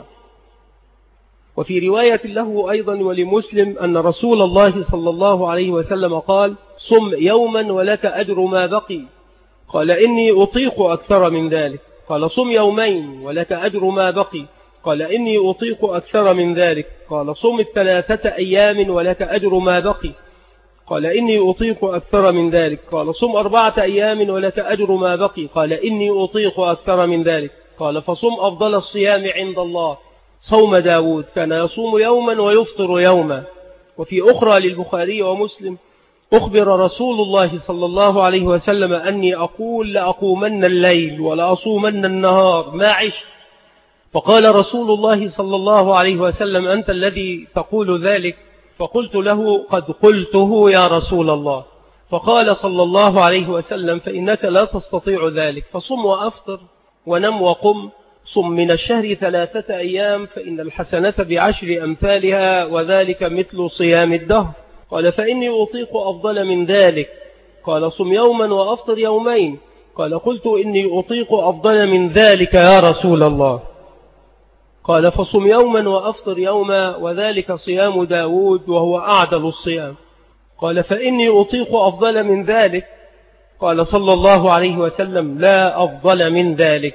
وفي رواية له أيضا ولمسلم أن رسول الله صلى الله عليه وسلم قال: صم يوما ولك أجر ما بقي. قال: إني أطيق أكثر من ذلك. قال: صم يومين ولك أجر ما بقي. قال: إني أطيق أكثر من ذلك. قال: صم 3 أيام ولك أجر ما بقي. قال: إني أطيق أكثر من ذلك. قال: صم 4 أيام ولك أجر ما بقي. قال: إني أطيق أكثر من ذلك. قال: فصم أفضل الصيام عند الله صوم داود، كان يصوم يوما ويفطر يوما. وفي أخرى للبخاري ومسلم: أخبر رسول الله صلى الله عليه وسلم أني أقول: لأقومن الليل ولأصومن النهار ما عشت. فقال رسول الله صلى الله عليه وسلم: أنت الذي تقول ذلك؟ فقلت له: قد قلته يا رسول الله. فقال صلى الله عليه وسلم: فإنك لا تستطيع ذلك، فصم وأفطر ونم وقم. صم من الشهر 3 أيام فإن الحسنة ب10 أمثالها، وذلك مثل صيام الدهر. قال: فإني أطيق أفضل من ذلك. قال: صم يوما وأفطر يومين. قال: قلت: إني أطيق أفضل من ذلك يا رسول الله. قال: فصم يوما وأفطر يوما، وذلك صيام داود وهو أعدل الصيام. قال: فإني أطيق أفضل من ذلك. قال صلى الله عليه وسلم: لا أفضل من ذلك.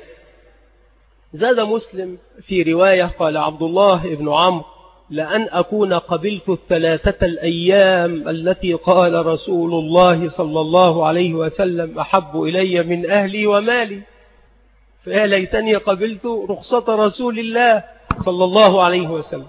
زاد مسلم في رواية: قال عبد الله بن عمرو: لأن أكون قبلت 3 الأيام التي قال رسول الله صلى الله عليه وسلم أحب إلي من أهلي ومالي. فيا ليتني قبلت رخصة رسول الله صلى الله عليه وسلم.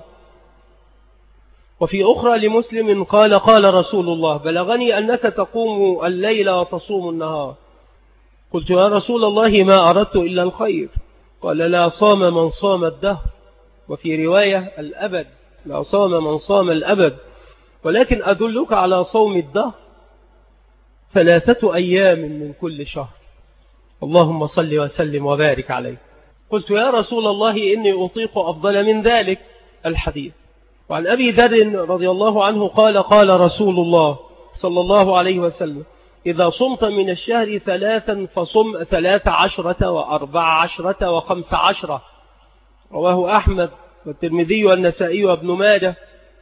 وفي أخرى لمسلم قال: قال رسول الله: بلغني أنك تقوم الليل وتصوم النهار. قلت يا رسول الله ما أردت إلا الخير. قال لا صام من صام الدهر، وفي رواية الأبد، لا صام من صام الأبد، ولكن أدلك على صوم الدهر 3 أيام من كل شهر. اللهم صل وسلم وبارك عليه. قلت يا رسول الله إني أطيق أفضل من ذلك الحديث. وعن أبي ذر رضي الله عنه قال قال رسول الله صلى الله عليه وسلم إذا صمت من الشهر 3 فصم 13 و14 و15. رواه أحمد والترمذي والنسائي وابن ماجه،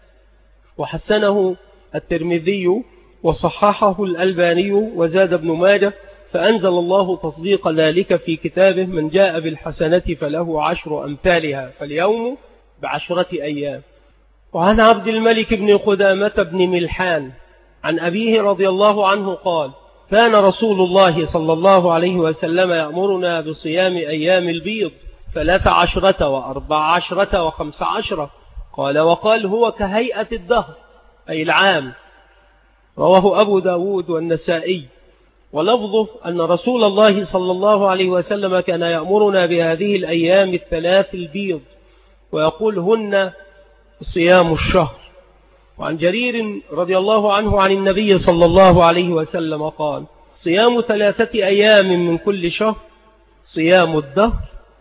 وحسنه الترمذي وصححه الألباني، وزاد ابن ماجه فأنزل الله تصديق ذلك في كتابه من جاء بالحسنة فله 10 أمثالها، فاليوم ب10 أيام. وعن عبد الملك بن قدامة بن ملحان عن أبيه رضي الله عنه قال كان رسول الله صلى الله عليه وسلم يأمرنا بصيام أيام البيض 13 و14 و15. قال وقال هو كهيئة الدهر أي العام. رواه أبو داود والنسائي، ولفظه أن رسول الله صلى الله عليه وسلم كان يأمرنا بهذه الأيام 3 البيض، ويقول هن صيام الشهر. وعن جرير رضي الله عنه عن النبي صلى الله عليه وسلم قال صيام 3 أيام من كل شهر صيام الدهر،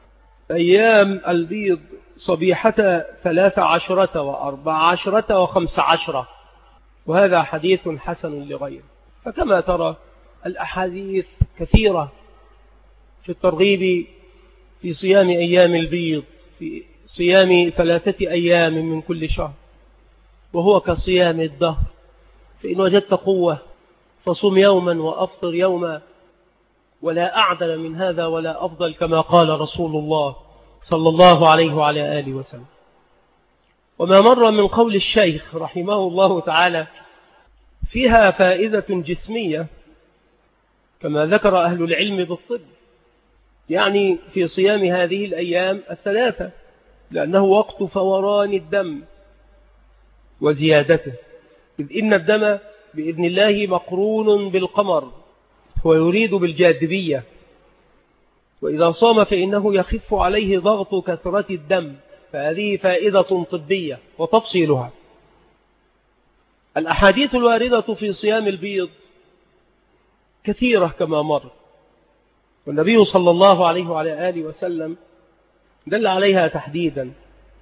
أيام البيض صبيحة 13 و14 و15. وهذا حديث حسن لغيره. فكما ترى الأحاديث كثيرة في الترغيب في صيام أيام البيض، في صيام 3 أيام من كل شهر، وهو كصيام الدهر. فإن وجدت قوة فصم يوما وأفطر يوما، ولا أعدل من هذا ولا أفضل، كما قال رسول الله صلى الله عليه وعلى آله وسلم. وما مر من قول الشيخ رحمه الله تعالى فيها فائدة جسمية كما ذكر أهل العلم بالطب، يعني في صيام هذه الأيام 3، لأنه وقت فوران الدم وزيادته، إذ إن الدم بإذن الله مقرون بالقمر ويريد بالجاذبية، وإذا صام فإنه يخف عليه ضغط كثرة الدم. فهذه فائدة طبية وتفصيلها. الأحاديث الواردة في صيام البيض كثيرة كما مر، والنبي صلى الله عليه وعلى آله وسلم دل عليها تحديدا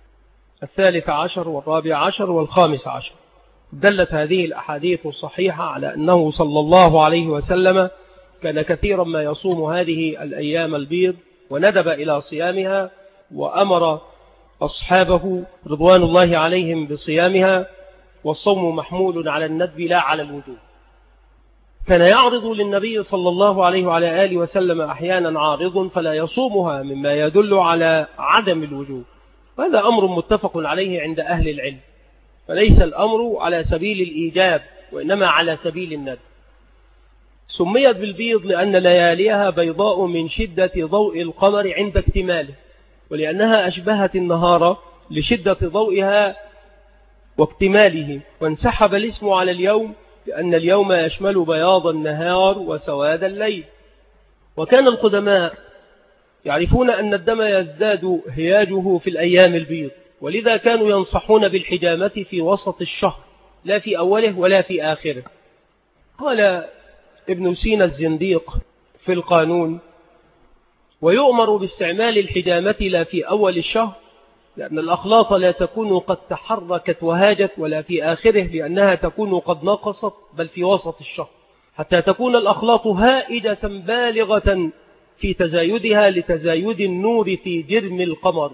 13 و14 و15. دلت هذه الأحاديث الصحيحة على أنه صلى الله عليه وسلم كان كثيرا ما يصوم هذه الأيام البيض، وندب إلى صيامها، وأمر أصحابه رضوان الله عليهم بصيامها، والصوم محمول على الندب لا على الوجوب. كان يعرض للنبي صلى الله عليه وعلى آله وسلم أحيانا عارض فلا يصومها، مما يدل على عدم الوجوب، وهذا أمر متفق عليه عند أهل العلم، فليس الأمر على سبيل الإيجاب وإنما على سبيل الندب. سميت بالبيض لأن لياليها بيضاء من شدة ضوء القمر عند اكتماله، ولأنها أشبهت النهار لشدة ضوئها واكتماله، وانسحب الاسم على اليوم لأن اليوم يشمل بياض النهار وسواد الليل. وكان القدماء يعرفون أن الدم يزداد هياجه في الأيام البيض، ولذا كانوا ينصحون بالحجامة في وسط الشهر لا في أوله ولا في آخره. قال ابن سينا الزنديق في القانون ويؤمر باستعمال الحجامة لا في أول الشهر لأن الأخلاط لا تكون قد تحركت وهاجت، ولا في آخره لأنها تكون قد نقصت، بل في وسط الشهر، حتى تكون الأخلاط هائجة بالغة في تزايدها لتزايد النور في جرم القمر،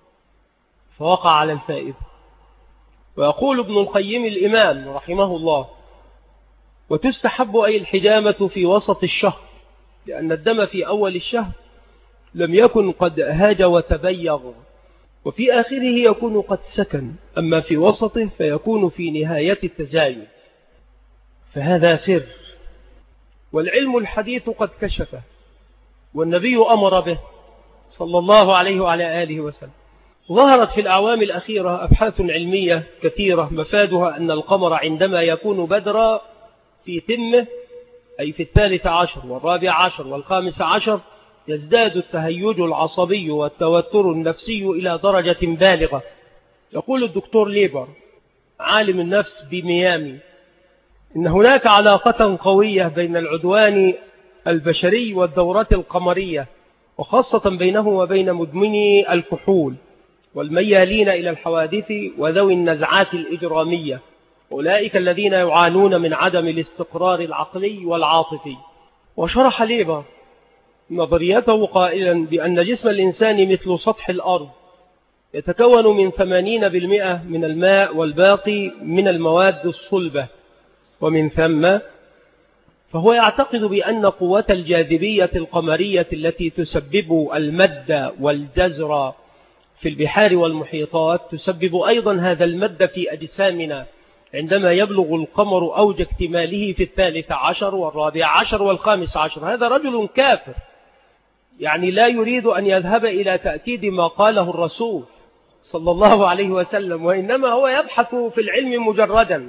فوقع على الفائدة. ويقول ابن القيم الإمام رحمه الله وتستحب أي الحجامة في وسط الشهر، لأن الدم في أول الشهر لم يكن قد هاج وتبيض، وفي آخره يكون قد سكن، أما في وسطه فيكون في نهاية التزايد. فهذا سر، والعلم الحديث قد كشفه، والنبي أمر به صلى الله عليه وعلى آله وسلم. ظهرت في الأعوام الأخيرة أبحاث علمية كثيرة مفادها أن القمر عندما يكون بدرا في تمه أي في 13 و14 و15 يزداد التهيج العصبي والتوتر النفسي إلى درجة بالغة. يقول الدكتور ليبر عالم النفس بميامي إن هناك علاقة قوية بين العدوان البشري والدورات القمرية، وخاصة بينه وبين مدمني الكحول والميالين إلى الحوادث وذوي النزعات الإجرامية، أولئك الذين يعانون من عدم الاستقرار العقلي والعاطفي. وشرح ليبر نظريته قائلا بأن جسم الإنسان مثل سطح الأرض يتكون من 80% من الماء والباقي من المواد الصلبة، ومن ثم فهو يعتقد بأن قوة الجاذبية القمرية التي تسبب المد والجزر في البحار والمحيطات تسبب أيضا هذا المد في أجسامنا عندما يبلغ القمر أوج اكتماله في 13 و14 و15. هذا رجل كافر، يعني لا يريد أن يذهب إلى تأكيد ما قاله الرسول صلى الله عليه وسلم، وإنما هو يبحث في العلم مجردا.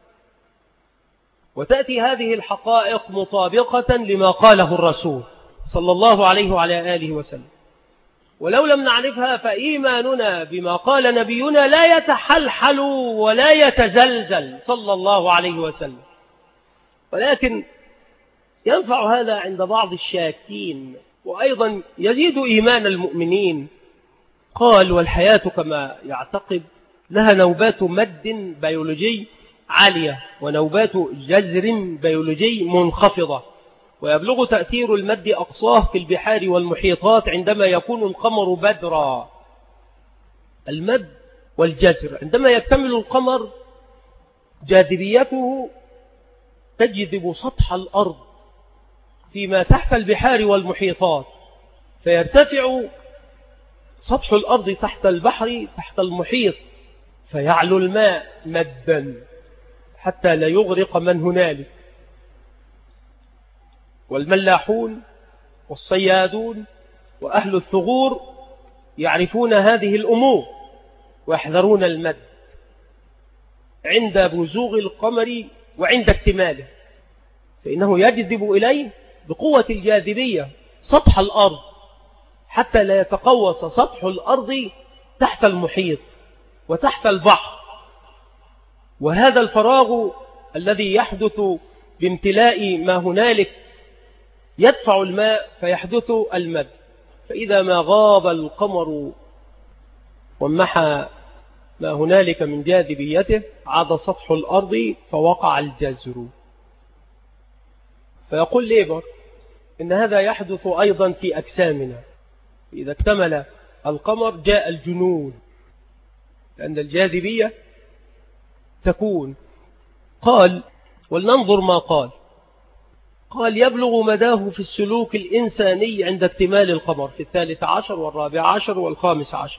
وتأتي هذه الحقائق مطابقة لما قاله الرسول صلى الله عليه وعلى آله وسلم، ولو لم نعرفها فإيماننا بما قال نبينا لا يتحلحل ولا يتزلزل صلى الله عليه وسلم. ولكن ينفع هذا عند بعض الشاكين، وأيضا يزيد إيمان المؤمنين. قال والحياة كما يعتقد لها نوبات مد بيولوجي عالية ونوبات جزر بيولوجي منخفضة، ويبلغ تأثير المد أقصاه في البحار والمحيطات عندما يكون القمر بدرا. المد والجزر عندما يكتمل القمر جاذبيته تجذب سطح الأرض فيما تحت البحار والمحيطات، فيرتفع سطح الأرض تحت البحر تحت المحيط، فيعلو الماء مدا حتى لا يغرق من هنالك. والملاحون والصيادون وأهل الثغور يعرفون هذه الأمور ويحذرون المد عند بزوغ القمر وعند اكتماله، فإنه يجذب إليه بقوة الجاذبية سطح الأرض حتى لا يتقوس سطح الأرض تحت المحيط وتحت البحر. وهذا الفراغ الذي يحدث بامتلاء ما هنالك يدفع الماء فيحدث المد، فإذا ما غاب القمر ومحى ما هنالك من جاذبيته عاد سطح الأرض فوقع الجزر. فيقول ليبر إن هذا يحدث أيضا في أجسامنا، إذا اكتمل القمر جاء الجنون، لأن الجاذبية تكون. قال ولننظر ما قال يبلغ مداه في السلوك الإنساني عند اكتمال القمر في 13 و14 و15.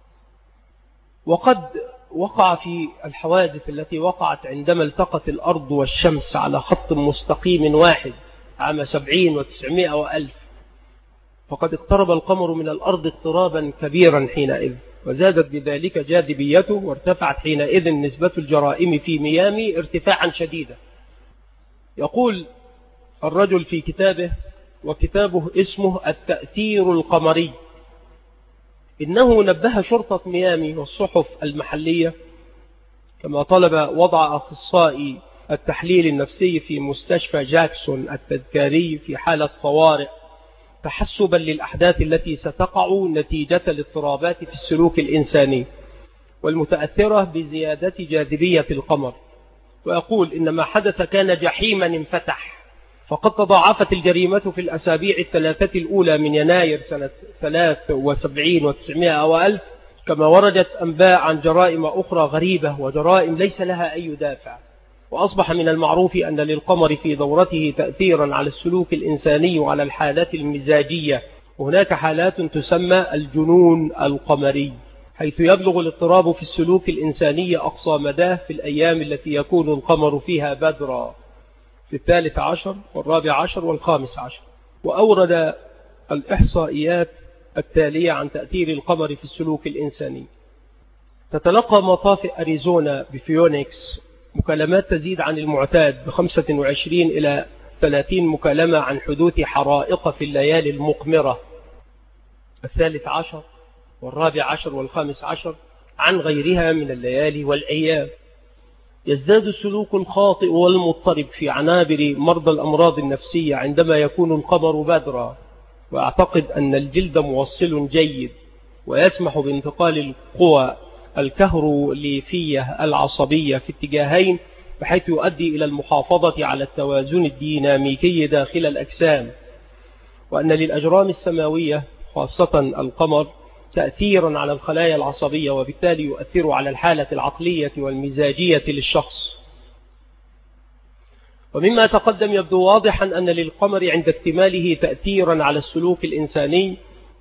وقد وقع في الحوادث التي وقعت عندما التقت الأرض والشمس على خط مستقيم واحد عام 70 و900 و1000، فقد اقترب القمر من الأرض اقترابا كبيرا حينئذ، وزادت بذلك جاذبيته، وارتفعت حينئذ نسبة الجرائم في ميامي ارتفاعا شديدا. يقول الرجل في كتابه، وكتابه اسمه التأثير القمري، إنه نبه شرطة ميامي والصحف المحلية كما طلب وضع أخصائي التحليل النفسي في مستشفى جاكسون التذكاري في حالة طوارئ تحسبا للأحداث التي ستقع نتيجة الاضطرابات في السلوك الإنساني والمتأثرة بزيادة جاذبية القمر. ويقول إن ما حدث كان جحيما انفتح، فقد تضاعفت الجريمة في الأسابيع الثلاثة الأولى من يناير سنة 73 و900 و1000، كما وردت أنباء عن جرائم أخرى غريبة وجرائم ليس لها أي دافع. وأصبح من المعروف أن للقمر في دورته تأثيرا على السلوك الإنساني وعلى الحالات المزاجية، وهناك حالات تسمى الجنون القمري، حيث يبلغ الاضطراب في السلوك الإنساني أقصى مداه في الأيام التي يكون القمر فيها بدرا في 13 و14 و15. وأورد الإحصائيات التالية عن تأثير القمر في السلوك الإنساني. تتلقى مطافئ أريزونا بفيونيكس مكالمات تزيد عن المعتاد ب25 إلى 30 مكالمة عن حدوث حرائق في الليالي المقمرة 13 و14 و15 عن غيرها من الليالي والأيام. يزداد السلوك الخاطئ والمضطرب في عنابر مرضى الأمراض النفسية عندما يكون القمر بدرا، وأعتقد أن الجلد موصل جيد ويسمح بانتقال القوى الكهروليفية العصبية في اتجاهين، بحيث يؤدي إلى المحافظة على التوازن الديناميكي داخل الأجسام، وأن للأجرام السماوية خاصة القمر تأثيرا على الخلايا العصبية، وبالتالي يؤثر على الحالة العقلية والمزاجية للشخص. ومما تقدم يبدو واضحا أن للقمر عند اكتماله تأثيرا على السلوك الإنساني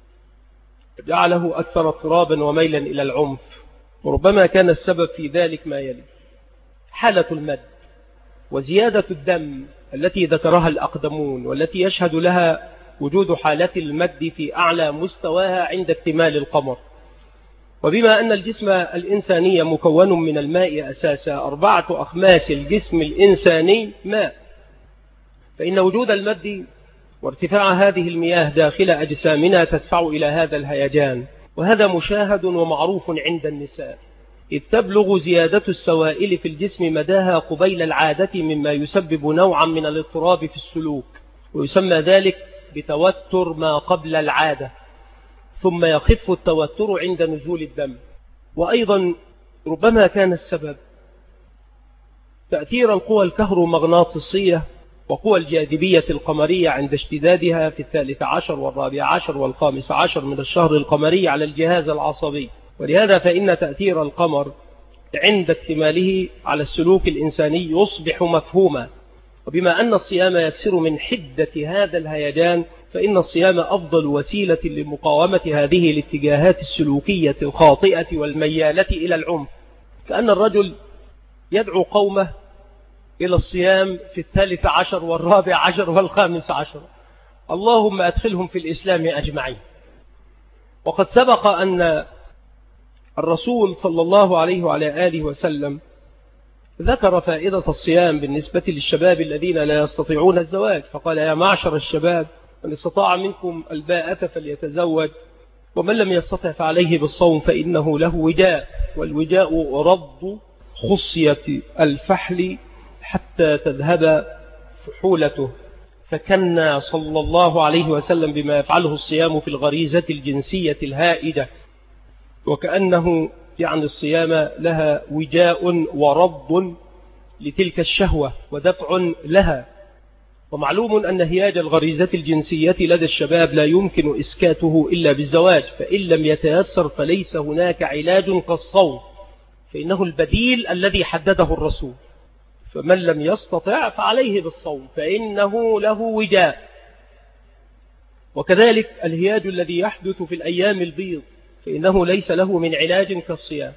جعله أكثر اضطرابا وميلا إلى العنف، وربما كان السبب في ذلك ما يلي: حالة المد وزيادة الدم التي ذكرها الأقدمون، والتي يشهد لها وجود حالات المد في أعلى مستواها عند اكتمال القمر. وبما أن الجسم الإنساني مكون من الماء أساسا، 4 أخماس الجسم الإنساني ماء، فإن وجود المد وارتفاع هذه المياه داخل أجسامنا تدفع إلى هذا الهيجان، وهذا مشاهد ومعروف عند النساء، إذ تبلغ زيادة السوائل في الجسم مداها قبيل العادة، مما يسبب نوعا من الاضطراب في السلوك، ويسمى ذلك بتوتر ما قبل العادة، ثم يخف التوتر عند نزول الدم. وأيضا ربما كان السبب تأثير القوى الكهرومغناطيسية وقوى الجاذبية القمرية عند اشتدادها في 13 و14 و15 من الشهر القمري على الجهاز العصبي. ولهذا فإن تأثير القمر عند اكتماله على السلوك الإنساني يصبح مفهوما. وبما أن الصيام يكسر من حدة هذا الهيجان، فإن الصيام أفضل وسيلة لمقاومة هذه الاتجاهات السلوكية الخاطئة والميالة إلى العنف. كأن الرجل يدعو قومه إلى الصيام في 13 و14 و15، اللهم أدخلهم في الإسلام أجمعين. وقد سبق أن الرسول صلى الله عليه وعلى آله وسلم ذكر فائدة الصيام بالنسبة للشباب الذين لا يستطيعون الزواج، فقال: يا معشر الشباب، من استطاع منكم الباءة فليتزوج، ومن لم يستطع فعليه بالصوم فإنه له وجاء، والوجاء رد خصية الفحل حتى تذهب فحولته. فكنا صلى الله عليه وسلم بما يفعله الصيام في الغريزة الجنسية الهائجة، وكأنه يعني الصيام لها وجاء ورد لتلك الشهوة ودفع لها. ومعلوم أن هياج الغريزة الجنسية لدى الشباب لا يمكن إسكاته إلا بالزواج، فإن لم يتيسر فليس هناك علاج كالصوم، فإنه البديل الذي حدده الرسول. فمن لم يستطع فعليه بالصوم فإنه له وجاء. وكذلك الهياج الذي يحدث في الأيام البيض، فإنه ليس له من علاج كالصيام.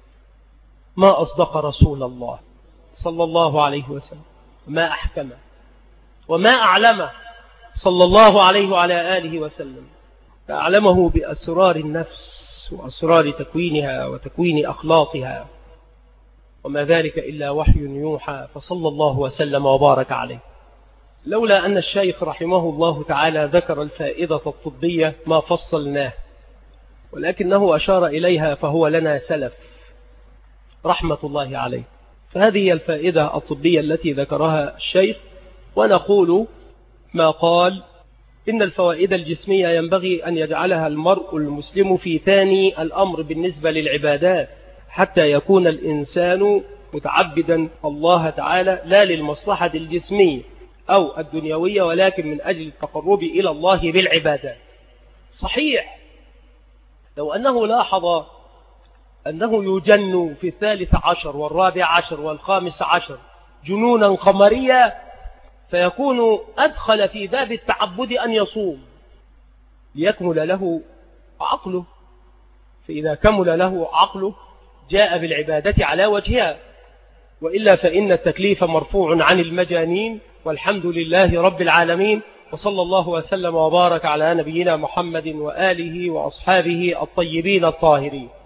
ما أصدق رسول الله صلى الله عليه وسلم، ما أحكمه وما أعلمه صلى الله عليه وعلى آله وسلم، فأعلمه بأسرار النفس وأسرار تكوينها وتكوين أخلاقها، وما ذلك إلا وحي يوحى، فصلى الله وسلم وبارك عليه. لولا أن الشيخ رحمه الله تعالى ذكر الفائدة الطبية ما فصلناه، ولكنه أشار إليها فهو لنا سلف رحمة الله عليه. فهذه هي الفائدة الطبية التي ذكرها الشيخ. ونقول ما قال: إن الفوائد الجسمية ينبغي أن يجعلها المرء المسلم في ثاني الأمر بالنسبة للعبادات، حتى يكون الإنسان متعبدا الله تعالى لا للمصلحة الجسمية أو الدنيوية، ولكن من أجل التقرب إلى الله بالعبادات. صحيح لو أنه لاحظ أنه يجن في 13 و14 و15 جنونا قمريا، فيكون أدخل في باب التعبد أن يصوم ليكمل له عقله، فإذا كمل له عقله جاء بالعبادة على وجهها، وإلا فإن التكليف مرفوع عن المجانين، والحمد لله رب العالمين، وصلى الله وسلم وبارك على نبينا محمد وآله وأصحابه الطيبين الطاهرين.